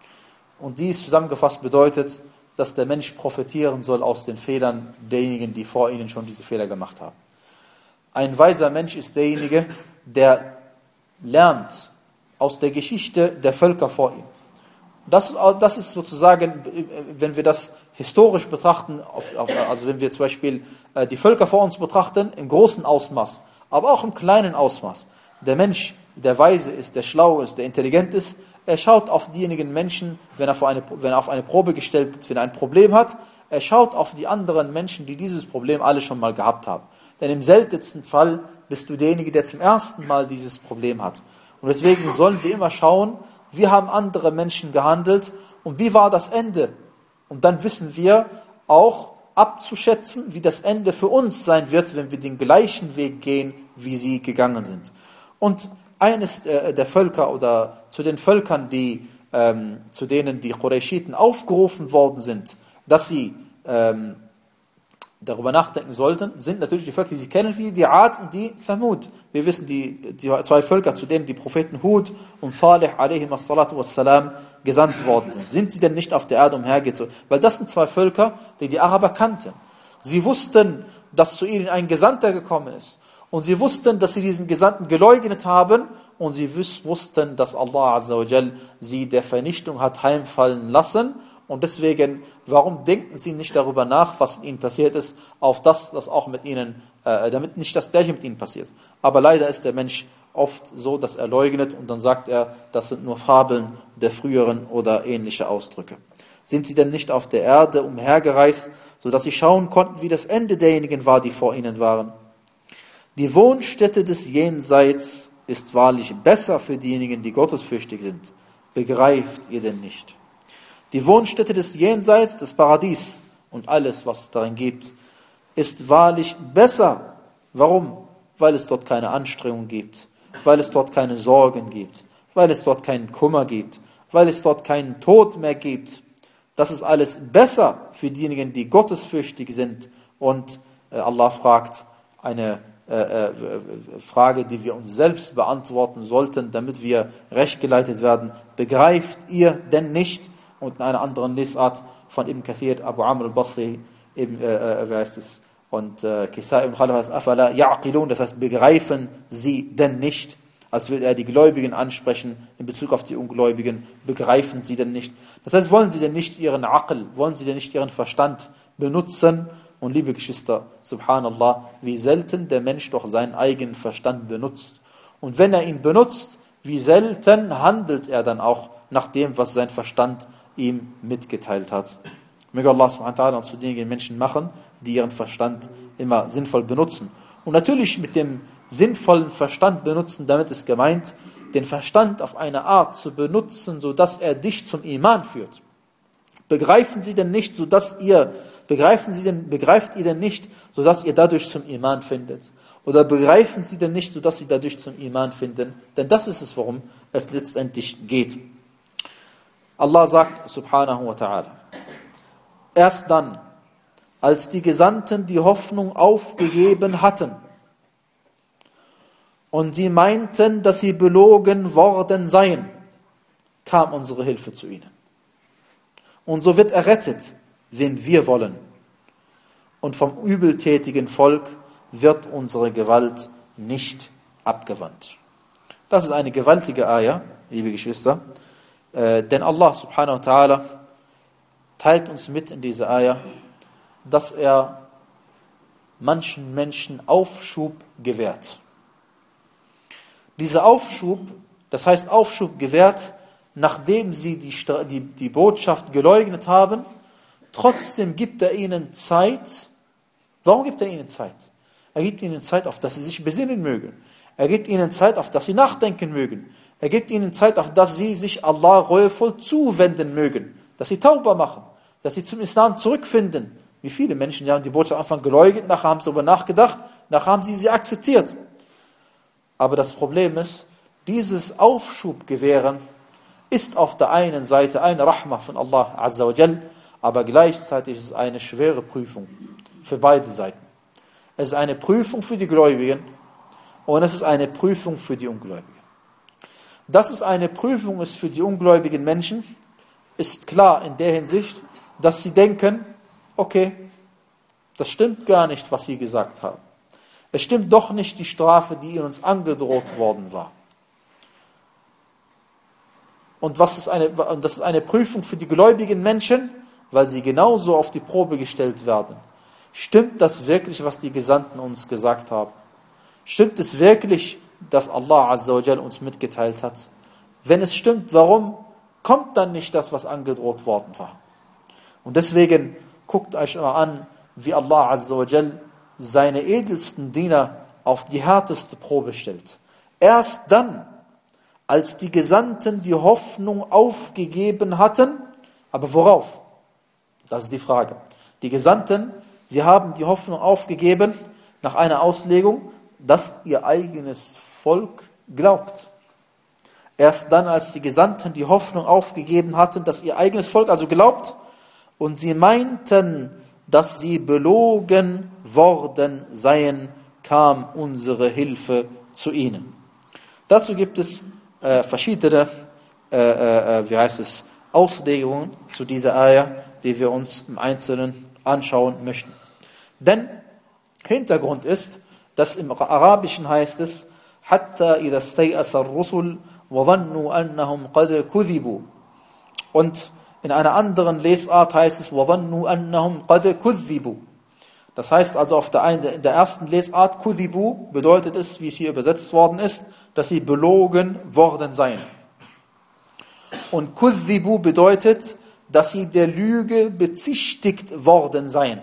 Und dies zusammengefasst bedeutet, dass der Mensch profitieren soll aus den Fehlern derjenigen, die vor ihnen schon diese Fehler gemacht haben. Ein weiser Mensch ist derjenige, der lernt aus der Geschichte der Völker vor ihm. Das, das ist sozusagen, wenn wir das historisch betrachten, also wenn wir zum Beispiel die Völker vor uns betrachten, im großen Ausmaß, aber auch im kleinen Ausmaß. Der Mensch, der weise ist, der schlau ist, der intelligent ist, er schaut auf diejenigen Menschen, wenn er, vor eine, wenn er auf eine Probe gestellt wird, wenn er ein Problem hat, er schaut auf die anderen Menschen, die dieses Problem alle schon mal gehabt haben. Denn im seltensten Fall bist du derjenige, der zum ersten Mal dieses Problem hat. Und deswegen sollen wir immer schauen, wie haben andere Menschen gehandelt und wie war das Ende? Und dann wissen wir auch abzuschätzen, wie das Ende für uns sein wird, wenn wir den gleichen Weg gehen, wie sie gegangen sind. Und eines der Völker oder zu den Völkern, die, ähm, zu denen die Qurayshiten aufgerufen worden sind, dass sie ähm, darüber nachdenken sollten, sind natürlich die Völker, die sie kennen, wie die Ad und die Thamud. Wir wissen, die, die zwei Völker, zu denen die Propheten Hud und Salih alaihim as-salatu was-salam gesandt worden sind. Sind sie denn nicht auf der Erde umhergezogen? Weil das sind zwei Völker, die die Araber kannten. Sie wussten, dass zu ihnen ein Gesandter gekommen ist. Und sie wussten, dass sie diesen Gesandten geleugnet haben. Und sie wussten, dass Allah Azza wa Jal sie der Vernichtung hat heimfallen lassen. Und deswegen, warum denken sie nicht darüber nach, was mit ihnen passiert ist, auf das, das auch mit ihnen, äh, damit nicht das Gleiche mit ihnen passiert. Aber leider ist der Mensch oft so, dass er leugnet und dann sagt er, das sind nur Fabeln der früheren oder ähnliche Ausdrücke. Sind sie denn nicht auf der Erde umhergereist, sodass sie schauen konnten, wie das Ende derjenigen war, die vor ihnen waren? Die Wohnstätte des Jenseits ist wahrlich besser für diejenigen, die gottesfürchtig sind. Begreift ihr denn nicht? Die Wohnstätte des Jenseits, des Paradies und alles, was es darin gibt, ist wahrlich besser. Warum? Weil es dort keine Anstrengung gibt, weil es dort keine Sorgen gibt, weil es dort keinen Kummer gibt, weil es dort keinen Tod mehr gibt. Das ist alles besser für diejenigen, die gottesfürchtig sind. Und äh, Allah fragt eine äh, äh, Frage, die wir uns selbst beantworten sollten, damit wir recht geleitet werden. Begreift ihr denn nicht? und in einer anderen Lesart von Ibn Kathir, Abu Amr al-Basri, eben, äh, äh, wie heißt es, und äh, Kisai ibn Khalaf heißt Afala ya'qilun, das heißt, begreifen sie denn nicht, als würde er die Gläubigen ansprechen in Bezug auf die Ungläubigen, begreifen sie denn nicht. Das heißt, wollen sie denn nicht ihren Aql, wollen sie denn nicht ihren Verstand benutzen? Und liebe Geschwister, subhanallah, wie selten der Mensch doch seinen eigenen Verstand benutzt. Und wenn er ihn benutzt, wie selten handelt er dann auch nach dem, was sein Verstand ihm mitgeteilt hat. Möge Allah subhanahu wa ta'ala uns zu denjenigen Menschen machen, die ihren Verstand immer sinnvoll benutzen. Und natürlich mit dem sinnvollen Verstand benutzen, damit ist gemeint, den Verstand auf eine Art zu benutzen, sodass er dich zum Iman führt. Begreifen Sie denn nicht, sodass ihr, begreifen Sie denn, begreift ihr denn nicht, sodass ihr dadurch zum Iman findet? Oder begreifen Sie denn nicht, sodass Sie dadurch zum Iman finden? Denn das ist es, worum es letztendlich geht. Allah sagt, subhanahu wa ta'ala, erst dann, als die Gesandten die Hoffnung aufgegeben hatten und sie meinten, dass sie belogen worden seien, kam unsere Hilfe zu ihnen. Und so wird errettet, wen wir wollen. Und vom übeltätigen Volk wird unsere Gewalt nicht abgewandt. Das ist eine gewaltige Ayah, liebe Geschwister. Äh, denn Allah subhanahu wa ta'ala teilt uns mit in dieser Ayah, dass er manchen Menschen Aufschub gewährt. Dieser Aufschub, das heißt Aufschub gewährt, nachdem sie die, die, die Botschaft geleugnet haben, trotzdem gibt er ihnen Zeit. Warum gibt er ihnen Zeit? Er gibt ihnen Zeit, auf dass sie sich besinnen mögen. Er gibt ihnen Zeit, auf dass sie nachdenken mögen. Er gibt ihnen Zeit, auf dass sie sich Allah reuevoll zuwenden mögen. Dass sie Tauba machen. Dass sie zum Islam zurückfinden. Wie viele Menschen, die haben die Botschaft am Anfang geleugnet, nachher haben sie darüber nachgedacht, nachher haben sie sie akzeptiert. Aber das Problem ist, dieses Aufschubgewähren ist auf der einen Seite eine Rahmah von Allah Azza wa Jal, aber gleichzeitig ist es eine schwere Prüfung für beide Seiten. Es ist eine Prüfung für die Gläubigen und es ist eine Prüfung für die Ungläubigen. Dass es eine Prüfung ist für die ungläubigen Menschen, ist klar in der Hinsicht, dass sie denken, okay, das stimmt gar nicht, was sie gesagt haben. Es stimmt doch nicht die Strafe, die in uns angedroht worden war. Und was ist eine, das ist eine Prüfung für die gläubigen Menschen, weil sie genauso auf die Probe gestellt werden. Stimmt das wirklich, was die Gesandten uns gesagt haben? Stimmt es wirklich, dass Allah Azza wa Jal uns mitgeteilt hat? Wenn es stimmt, warum kommt dann nicht das, was angedroht worden war? Und deswegen guckt euch mal an, wie Allah Azza wa Jal seine edelsten Diener auf die härteste Probe stellt. Erst dann, als die Gesandten die Hoffnung aufgegeben hatten, aber worauf? Das ist die Frage. Die Gesandten, sie haben die Hoffnung aufgegeben nach einer Auslegung, dass ihr eigenes Volk glaubt. Erst dann, als die Gesandten die Hoffnung aufgegeben hatten, dass ihr eigenes Volk also glaubt, und sie meinten, dass sie belogen worden seien, kam unsere Hilfe zu ihnen. Dazu gibt es äh, verschiedene, äh, äh, wie heißt es, Auslegungen zu dieser Ayah, die wir uns im Einzelnen anschauen möchten. Denn Hintergrund ist, dass im Arabischen heißt es, حَتَّى إِذَا اسْتَيْأَسَ الرُّسُلُ وَظَنُّوا أَنَّهُمْ قَدْ كُذِبُوا. Und in einer anderen Lesart heißt es, وَظَنُّوا أَنَّهُمْ قَدْ كُذِّبُوا. Das heißt also auf der, einen, in der ersten Lesart, Kudhibu, bedeutet es, wie es hier übersetzt worden ist, dass sie belogen worden seien. Und Kudhibu bedeutet, dass sie der Lüge bezichtigt worden seien.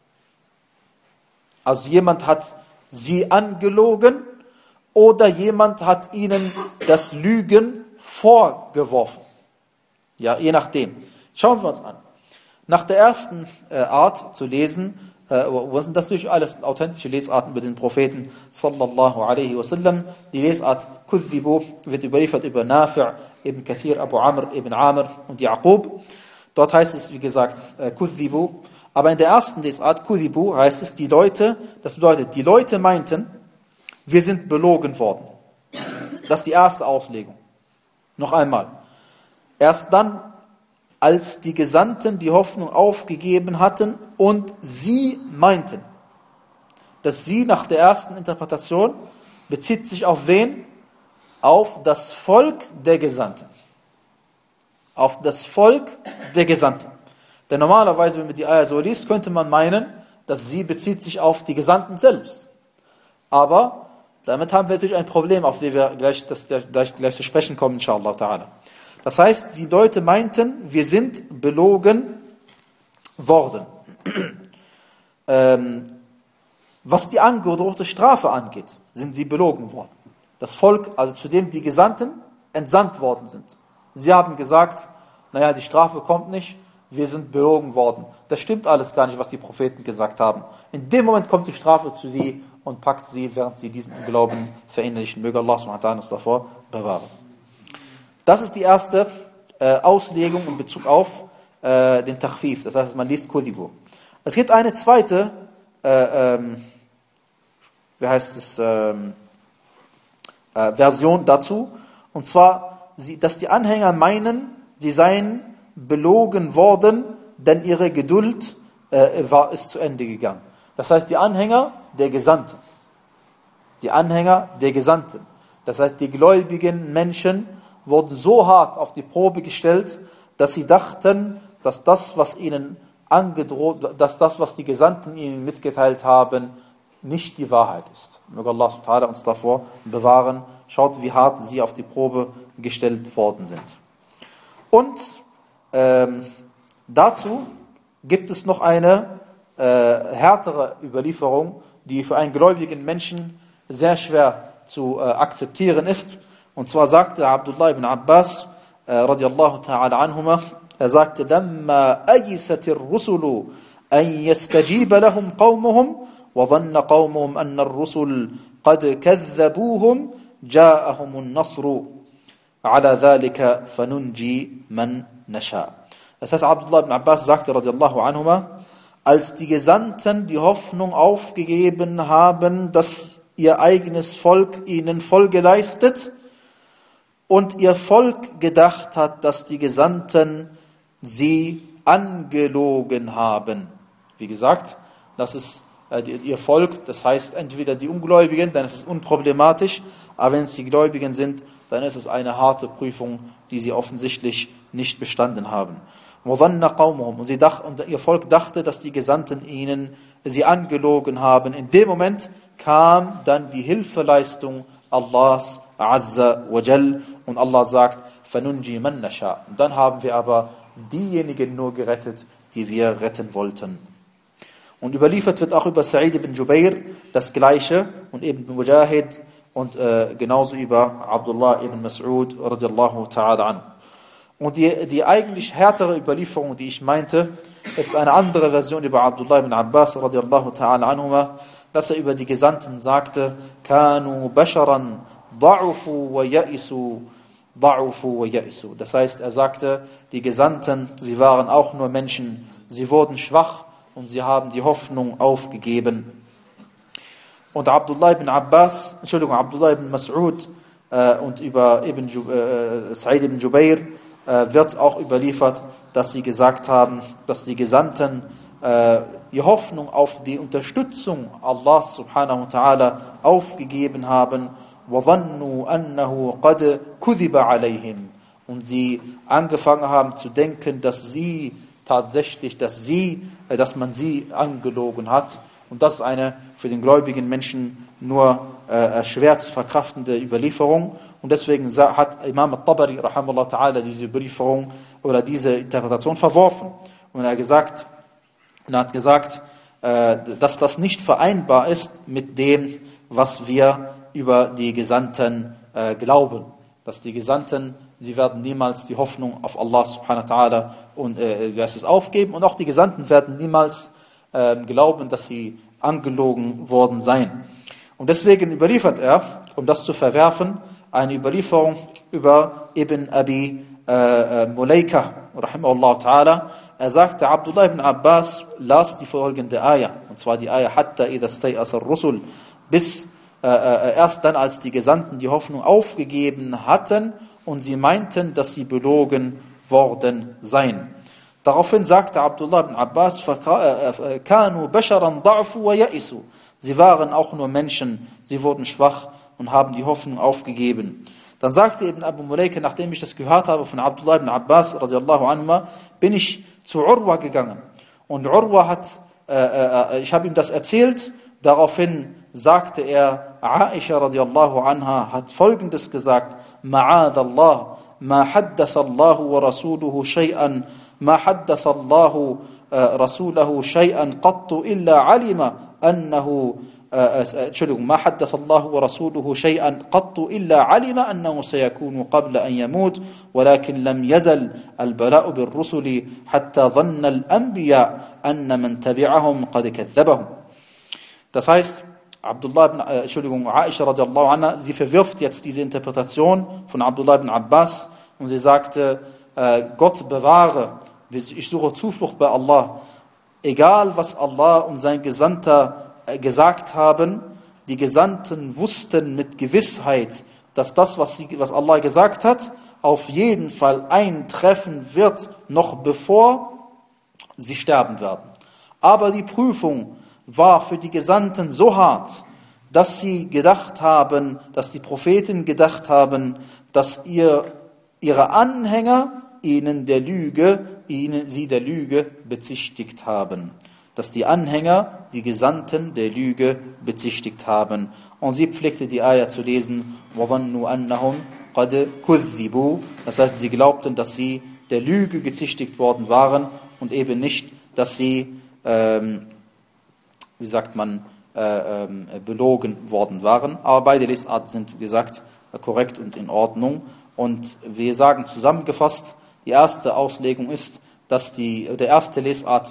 Also jemand hat sie angelogen oder jemand hat ihnen das Lügen vorgeworfen. Ja, je nachdem. Schauen wir uns an. Nach der ersten äh, Art zu lesen, äh, was sind das durch alles authentische Lesarten über den Propheten sallallahu alaihi wasallam. Die Lesart Kudhibu wird überliefert über Nafi', Ibn Kathir, Abu Amr, Ibn Amr und Yaqub. Dort heißt es, wie gesagt, äh, Kudhibu. Aber in der ersten Lesart, Kudhibu, heißt es, die Leute, das bedeutet, die Leute meinten, wir sind belogen worden. Das ist die erste Auslegung. Noch einmal. Erst dann, als die Gesandten die Hoffnung aufgegeben hatten und sie meinten. Das Sie nach der ersten Interpretation bezieht sich auf wen? Auf das Volk der Gesandten. Auf das Volk der Gesandten. Denn normalerweise, wenn man die Ayah so liest, könnte man meinen, dass sie bezieht sich auf die Gesandten selbst. Aber damit haben wir natürlich ein Problem, auf das wir gleich, das, gleich, gleich zu sprechen kommen, inshallah ta'ala. Das heißt, die Leute meinten, wir sind belogen worden. ähm, was die angedrohte Strafe angeht, sind sie belogen worden. Das Volk, also zu dem die Gesandten entsandt worden sind. Sie haben gesagt, naja, die Strafe kommt nicht, wir sind belogen worden. Das stimmt alles gar nicht, was die Propheten gesagt haben. In dem Moment kommt die Strafe zu sie und packt sie, während sie diesen Glauben verinnerlichen. Möge Allah subhanahu wa ta'ala uns davor bewahren. Das ist die erste äh, Auslegung in Bezug auf äh, den Takhfif. Das heißt, man liest Kudhibu. Es gibt eine zweite, äh, ähm, wie heißt es, ähm, äh, Version dazu. Und zwar, sie, dass die Anhänger meinen, sie seien belogen worden, denn ihre Geduld äh, war, ist zu Ende gegangen. Das heißt, die Anhänger der Gesandten. Die Anhänger der Gesandten. Das heißt, die gläubigen Menschen wurden so hart auf die Probe gestellt, dass sie dachten, dass das, was ihnen angedroht, dass das, was die Gesandten ihnen mitgeteilt haben, nicht die Wahrheit ist. Möge Allah subhanahu wa ta'ala uns davor bewahren. Schaut, wie hart sie auf die Probe gestellt worden sind. Und ähm, dazu gibt es noch eine äh, härtere Überlieferung, die für einen gläubigen Menschen sehr schwer zu äh, akzeptieren ist. Und zwar sagte Abdullah ibn Abbas äh, radiallahu ta'ala anhuma, er sagte, لَمَّا أَيِّسَتِ الرُّسُلُ أَنْ يَسْتَجِيبَ لَهُمْ قَوْمُهُمْ وَظَنَّ قَوْمُهُمْ أَنَّ الرُّسُلَ قَدْ كَذَّبُوهُمْ جَاءَهُمُ النَّصْرُ عَلَى ذَلِكَ فَنُنْجِي مَنْ نَشَاءُ. Das heißt, Abdullah ibn Abbas sagte, radiallahu anhuma, als die Gesandten die Hoffnung aufgegeben haben, dass ihr eigenes Volk ihnen Folge leistet und ihr Volk gedacht hat, dass die Gesandten sie angelogen haben. Wie gesagt, das ist äh, ihr Volk, das heißt entweder die Ungläubigen, dann ist es unproblematisch, aber wenn es die Gläubigen sind, dann ist es eine harte Prüfung, die sie offensichtlich nicht bestanden haben. Und, sie dacht, und ihr Volk dachte, dass die Gesandten ihnen sie angelogen haben. In dem Moment kam dann die Hilfeleistung Allahs Azza wa Jal und Allah sagt, فَنُنْجِي مَنْ نَشَاءُ. Und dann haben wir aber diejenigen nur gerettet, die wir retten wollten. Und überliefert wird auch über Sa'id ibn Jubair das Gleiche und eben Mujahid und äh, genauso über Abdullah ibn Mas'ud radiallahu ta'ala an. Und die, die eigentlich härtere Überlieferung, die ich meinte, ist eine andere Version über Abdullah ibn Abbas radiallahu ta'ala anhuma, dass er über die Gesandten sagte, Kanu basharan da'ufu wa ya'isu, da'ufu wa ya'isu. Das heißt, er sagte, die Gesandten, sie waren auch nur Menschen, sie wurden schwach und sie haben die Hoffnung aufgegeben. Und Abdullah ibn Abbas, Entschuldigung, Abdullah ibn Mas'ud äh, und über Ibn Ju, äh, Sa'id ibn Jubair äh, wird auch überliefert, dass sie gesagt haben, dass die Gesandten äh, die Hoffnung auf die Unterstützung Allahs subhanahu wa ta'ala aufgegeben haben. وَظَنُّوا أَنَّهُ قَدْ كُذِبَ عَلَيْهِمْ. Und sie angefangen haben zu denken, dass sie tatsächlich, dass sie, äh, dass man sie angelogen hat. Und das ist eine für den gläubigen Menschen nur äh, schwer zu verkraftende Überlieferung. Und deswegen hat Imam al-Tabari rahimahullah ta'ala diese Überlieferung oder diese Interpretation verworfen. Und er hat gesagt, er hat gesagt äh, dass das nicht vereinbar ist mit dem, was wir über die Gesandten äh, glauben. Dass die Gesandten, sie werden niemals die Hoffnung auf Allah subhanahu wa ta'ala und äh, es aufgeben. Und auch die Gesandten werden niemals äh, glauben, dass sie angelogen worden seien. Und deswegen überliefert er, um das zu verwerfen, eine Überlieferung über Ibn Abi äh, Mulaika, rahimahullah ta'ala. Er sagte, Abdullah ibn Abbas las die folgende Ayah, und zwar die Ayah, Hatta idha stay'asa ar-rusul, bis äh, äh, erst dann, als die Gesandten die Hoffnung aufgegeben hatten und sie meinten, dass sie belogen worden sein. Daraufhin sagte Abdullah ibn Abbas, كَانُوا بَشَرًا ضَعْفُوا وَيَئِسُوا. Sie waren auch nur Menschen, sie wurden schwach und haben die Hoffnung aufgegeben. Dann sagte Ibn Abu Mulaika, nachdem ich das gehört habe von Abdullah ibn Abbas radiallahu anhu, bin ich zu Urwa gegangen. Und Urwa hat, äh, äh, ich habe ihm das erzählt, daraufhin sagte er, Aisha radiallahu anha hat Folgendes gesagt, Ma'adallah, ma haddatha Allahu wa rasuluhu shay'an, ma haddatha Allahu rasulahu shay'an qattu illa alima annahu Entschuldigung, ما حدث الله ورسوله شيئا قط إلا علم أنه سيكون قبل أن يموت ولكن لم يزل البلاء بالرسل حتى ظن الأنبياء أن من تبعهم قد كذبهم. Das heißt, Abdullah ibn, äh, Entschuldigung, Aisha radiallahu anha, sie verwirft jetzt diese Interpretation von Abdullah ibn Abbas und sie sagte, äh, Gott bewahre, ich suche Zuflucht bei Allah, egal was Allah und sein Gesandter gesagt haben, die Gesandten wussten mit Gewissheit, dass das, was, sie, was Allah gesagt hat, auf jeden Fall eintreffen wird, noch bevor sie sterben werden. Aber die Prüfung war für die Gesandten so hart, dass sie gedacht haben, dass die Propheten gedacht haben, dass ihr, ihre Anhänger ihnen der Lüge, ihnen sie der Lüge bezichtigt haben. Dass die Anhänger die Gesandten der Lüge bezichtigt haben. Und sie pflegte die Ayah zu lesen, وَظَنُّوا أَنَّهُمْ قَدْ كُذِّبُوا. Das heißt, sie glaubten, dass sie der Lüge gezichtigt worden waren und eben nicht, dass sie, ähm, wie sagt man, äh, ähm, belogen worden waren. Aber beide Lesarten sind, wie gesagt, korrekt und in Ordnung. Und wir sagen zusammengefasst, die erste Auslegung ist, dass die, der erste Lesart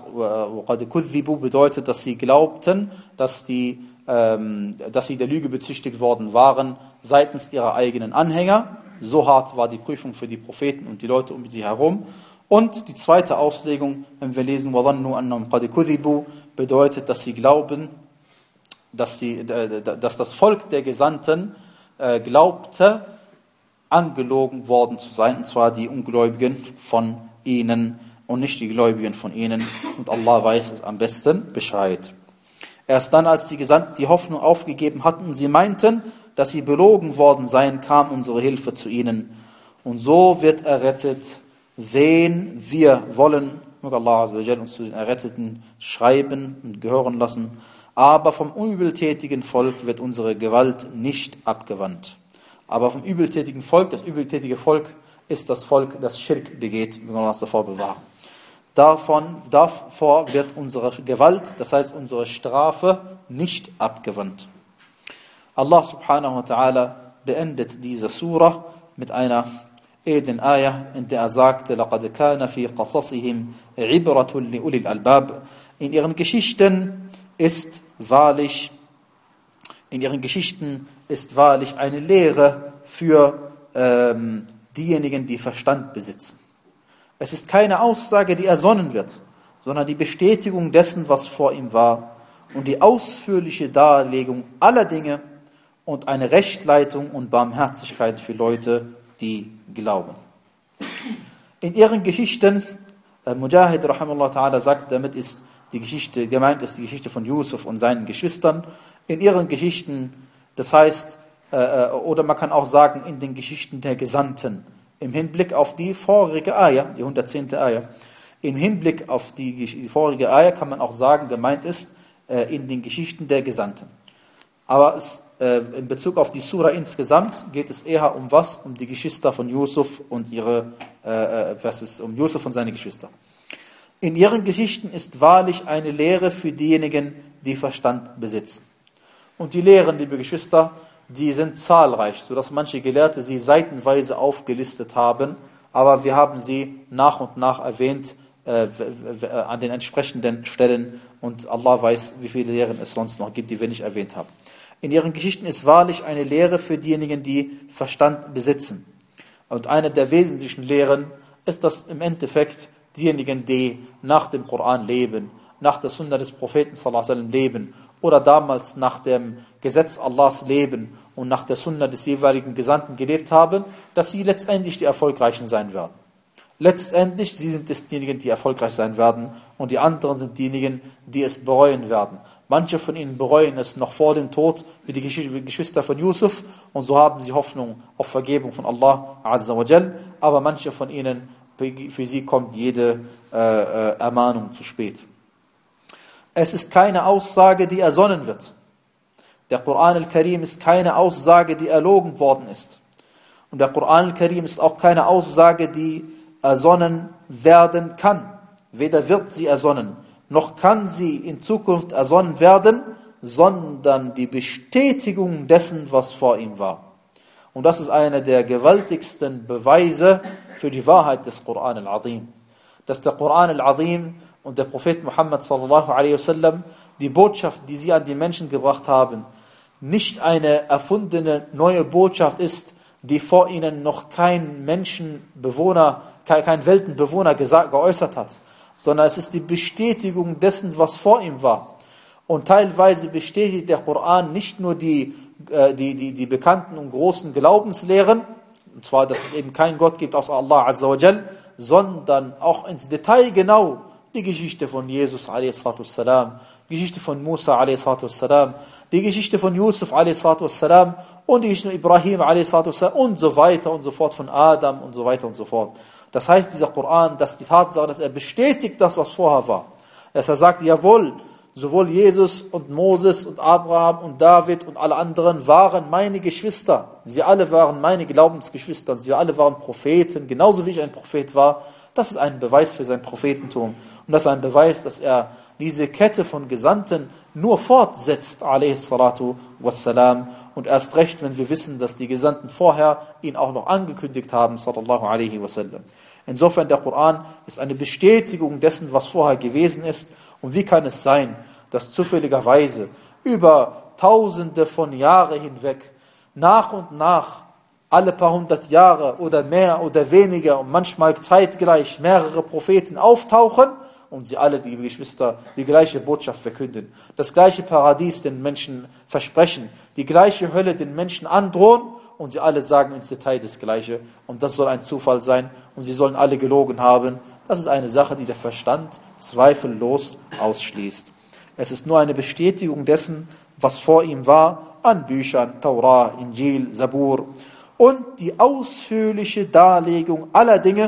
bedeutet, dass sie glaubten, dass, die, ähm, dass sie der Lüge bezichtigt worden waren seitens ihrer eigenen Anhänger. So hart war die Prüfung für die Propheten und die Leute um sie herum. Und die zweite Auslegung, wenn wir lesen, bedeutet, dass sie glauben, dass, sie, äh, dass das Volk der Gesandten äh, glaubte, angelogen worden zu sein, und zwar die Ungläubigen von ihnen und nicht die Gläubigen von ihnen. Und Allah weiß es am besten Bescheid. Erst dann, als die Gesandten die Hoffnung aufgegeben hatten und sie meinten, dass sie belogen worden seien, kam unsere Hilfe zu ihnen. Und so wird errettet, wen wir wollen. Möge Allah Azza wa Jalla uns zu den Erretteten schreiben und gehören lassen. Aber vom übeltätigen Volk wird unsere Gewalt nicht abgewandt. Aber vom übeltätigen Volk, das übeltätige Volk ist das Volk, das Schirk begeht. Möge Allah uns davor bewahren. Davon, davor wird unsere Gewalt, das heißt unsere Strafe, nicht abgewandt. Allah subhanahu wa ta'ala beendet diese Surah mit einer edlen Ayah, in der er sagte, لَقَدْ كَانَ فِي قَصَصِهِمْ عِبْرَةٌ لِأُولِي الْأَلْبَابِ. In ihren Geschichten ist wahrlich, in ihren Geschichten ist wahrlich eine Lehre für ähm, diejenigen, die Verstand besitzen. Es ist keine Aussage, die ersonnen wird, sondern die Bestätigung dessen, was vor ihm war und die ausführliche Darlegung aller Dinge und eine Rechtleitung und Barmherzigkeit für Leute, die glauben. In ihren Geschichten, äh, Mujahid rahimahullah ta'ala sagt, damit ist die Geschichte, gemeint ist die Geschichte von Yusuf und seinen Geschwistern. In ihren Geschichten, das heißt, äh, oder man kann auch sagen, in den Geschichten der Gesandten, im Hinblick auf die vorige Ayah, die hundertzehnte Ayah, im Hinblick auf die, die vorige Ayah kann man auch sagen, gemeint ist, äh, in den Geschichten der Gesandten. Aber es, äh, in Bezug auf die Surah insgesamt geht es eher um was? Um die Geschwister von Yusuf und ihre, äh, was ist, um Yusuf und seine Geschwister. In ihren Geschichten ist wahrlich eine Lehre für diejenigen, die Verstand besitzen. Und die Lehren, liebe Geschwister, die sind zahlreich, sodass manche Gelehrte sie seitenweise aufgelistet haben, aber wir haben sie nach und nach erwähnt äh, an den entsprechenden Stellen und Allah weiß, wie viele Lehren es sonst noch gibt, die wir nicht erwähnt haben. In ihren Geschichten ist wahrlich eine Lehre für diejenigen, die Verstand besitzen. Und eine der wesentlichen Lehren ist, dass im Endeffekt diejenigen, die nach dem Koran leben, nach der Sunna des Propheten sallallahu alaihi wasallam leben oder damals nach dem Gesetz Allahs leben und nach der Sunna des jeweiligen Gesandten gelebt haben, dass sie letztendlich die Erfolgreichen sein werden. Letztendlich, sie sind es diejenigen, die erfolgreich sein werden und die anderen sind diejenigen, die es bereuen werden. Manche von ihnen bereuen es noch vor dem Tod, wie die Geschwister von Yusuf, und so haben sie Hoffnung auf Vergebung von Allah Azza wa Jal, aber manche von ihnen, für sie kommt jede äh, äh, Ermahnung zu spät. Es ist keine Aussage, die ersonnen wird. Der Koran al-Karim ist keine Aussage, die erlogen worden ist. Und der Koran al-Karim ist auch keine Aussage, die ersonnen werden kann. Weder wird sie ersonnen, noch kann sie in Zukunft ersonnen werden, sondern die Bestätigung dessen, was vor ihm war. Und das ist einer der gewaltigsten Beweise für die Wahrheit des Koran al-Azim. Dass der Koran al-Azim und der Prophet Muhammad sallallahu alaihi wasallam die Botschaft, die sie an die Menschen gebracht haben, nicht eine erfundene neue Botschaft ist, die vor ihnen noch kein Menschenbewohner, kein, kein Weltenbewohner gesagt, geäußert hat, sondern es ist die Bestätigung dessen, was vor ihm war. Und teilweise bestätigt der Koran nicht nur die, äh, die, die, die bekannten und großen Glaubenslehren, und zwar, dass es eben keinen Gott gibt außer Allah Azza wa Jal, sondern auch ins Detail genau die Geschichte von Jesus a s, die Geschichte von Musa a s, die Geschichte von Yusuf a s und die Geschichte von Ibrahim a s und so weiter und so fort, von Adam und so weiter und so fort. Das heißt, dieser Koran, dass die Tatsache, dass er bestätigt das, was vorher war. Dass er sagt, jawohl, sowohl Jesus und Moses und Abraham und David und alle anderen waren meine Geschwister. Sie alle waren meine Glaubensgeschwister. Sie alle waren Propheten, genauso wie ich ein Prophet war. Das ist ein Beweis für sein Prophetentum. Und das ist ein Beweis, dass er diese Kette von Gesandten nur fortsetzt, alaihi salatu wassalam. Und erst recht, wenn wir wissen, dass die Gesandten vorher ihn auch noch angekündigt haben, sallallahu alaihi wasallam. Insofern, der Koran ist eine Bestätigung dessen, was vorher gewesen ist. Und wie kann es sein, dass zufälligerweise über Tausende von Jahren hinweg nach und nach alle paar hundert Jahre oder mehr oder weniger und manchmal zeitgleich mehrere Propheten auftauchen und sie alle, die Geschwister, die gleiche Botschaft verkünden, das gleiche Paradies den Menschen versprechen, die gleiche Hölle den Menschen androhen und sie alle sagen ins Detail das Gleiche und das soll ein Zufall sein und sie sollen alle gelogen haben. Das ist eine Sache, die der Verstand zweifellos ausschließt. Es ist nur eine Bestätigung dessen, was vor ihm war, an Büchern, Taurah, Injil, Zabur und die ausführliche Darlegung aller Dinge,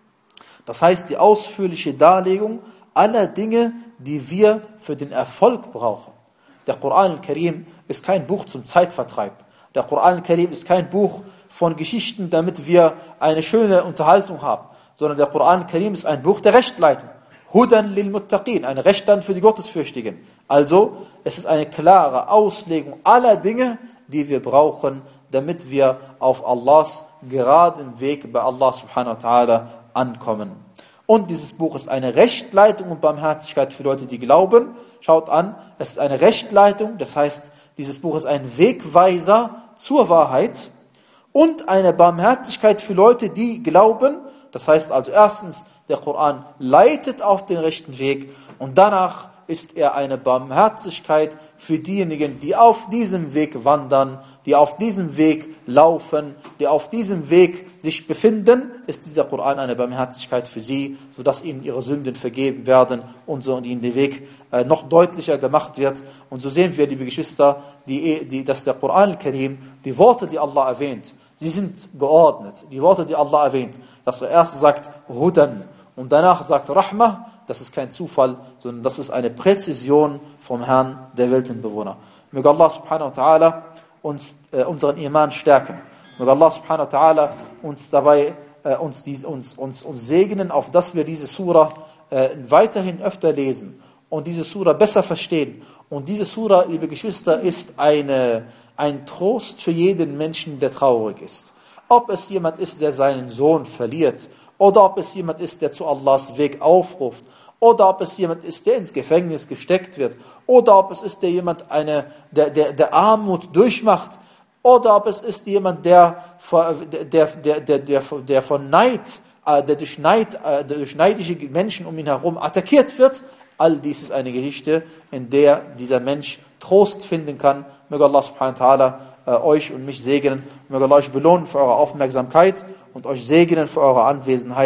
das heißt die ausführliche Darlegung aller Dinge, die wir für den Erfolg brauchen. Der Koran al-Karim ist kein Buch zum Zeitvertreib. Der Koran al-Karim ist kein Buch von Geschichten, damit wir eine schöne Unterhaltung haben, sondern der Koran al-Karim ist ein Buch der Rechtleitung. Hudan lil Muttaqin, eine Rechtleitung für die Gottesfürchtigen. Also, es ist eine klare Auslegung aller Dinge, die wir brauchen, damit wir auf Allahs geraden Weg bei Allah subhanahu wa ta'ala ankommen. Und dieses Buch ist eine Rechtleitung und Barmherzigkeit für Leute, die glauben. Schaut an, es ist eine Rechtleitung, das heißt, dieses Buch ist ein Wegweiser zur Wahrheit und eine Barmherzigkeit für Leute, die glauben. Das heißt also erstens, der Koran leitet auf den rechten Weg und danach ist er eine Barmherzigkeit für diejenigen, die auf diesem Weg wandern, die auf diesem Weg laufen, die auf diesem Weg sich befinden, ist dieser Koran eine Barmherzigkeit für sie, sodass ihnen ihre Sünden vergeben werden und so und ihnen der Weg äh, noch deutlicher gemacht wird. Und so sehen wir, liebe Geschwister, die, die, dass der Koran al-Karim, die Worte, die Allah erwähnt, sie sind geordnet. Die Worte, die Allah erwähnt, dass er erst sagt Hudan und danach sagt Rahmah, das ist kein Zufall, sondern das ist eine Präzision vom Herrn der Weltenbewohner. Möge Allah subhanahu wa ta'ala uns äh, unseren Iman stärken. Möge Allah subhanahu wa ta'ala uns dabei äh, uns, die, uns, uns, uns segnen, auf dass wir diese Surah äh, weiterhin öfter lesen und diese Surah besser verstehen. Und diese Surah, liebe Geschwister, ist eine, ein Trost für jeden Menschen, der traurig ist. Ob es jemand ist, der seinen Sohn verliert, oder ob es jemand ist, der zu Allahs Weg aufruft, oder ob es jemand ist, der ins Gefängnis gesteckt wird, oder ob es ist, der jemand eine, der, der, der Armut durchmacht, oder ob es ist jemand, der, der, der, der, der, der von Neid, der durch Neid, der durch neidische Menschen um ihn herum attackiert wird. All dies ist eine Geschichte, in der dieser Mensch Trost finden kann. Möge Allah subhanahu wa ta'ala äh, euch und mich segnen. Möge Allah euch belohnen für eure Aufmerksamkeit und euch segnen für eure Anwesenheit.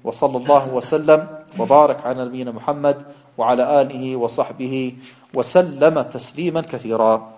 وصلى الله وسلم وبارك على نبينا محمد وعلى آله وصحبه وسلم تسليما كثيرا.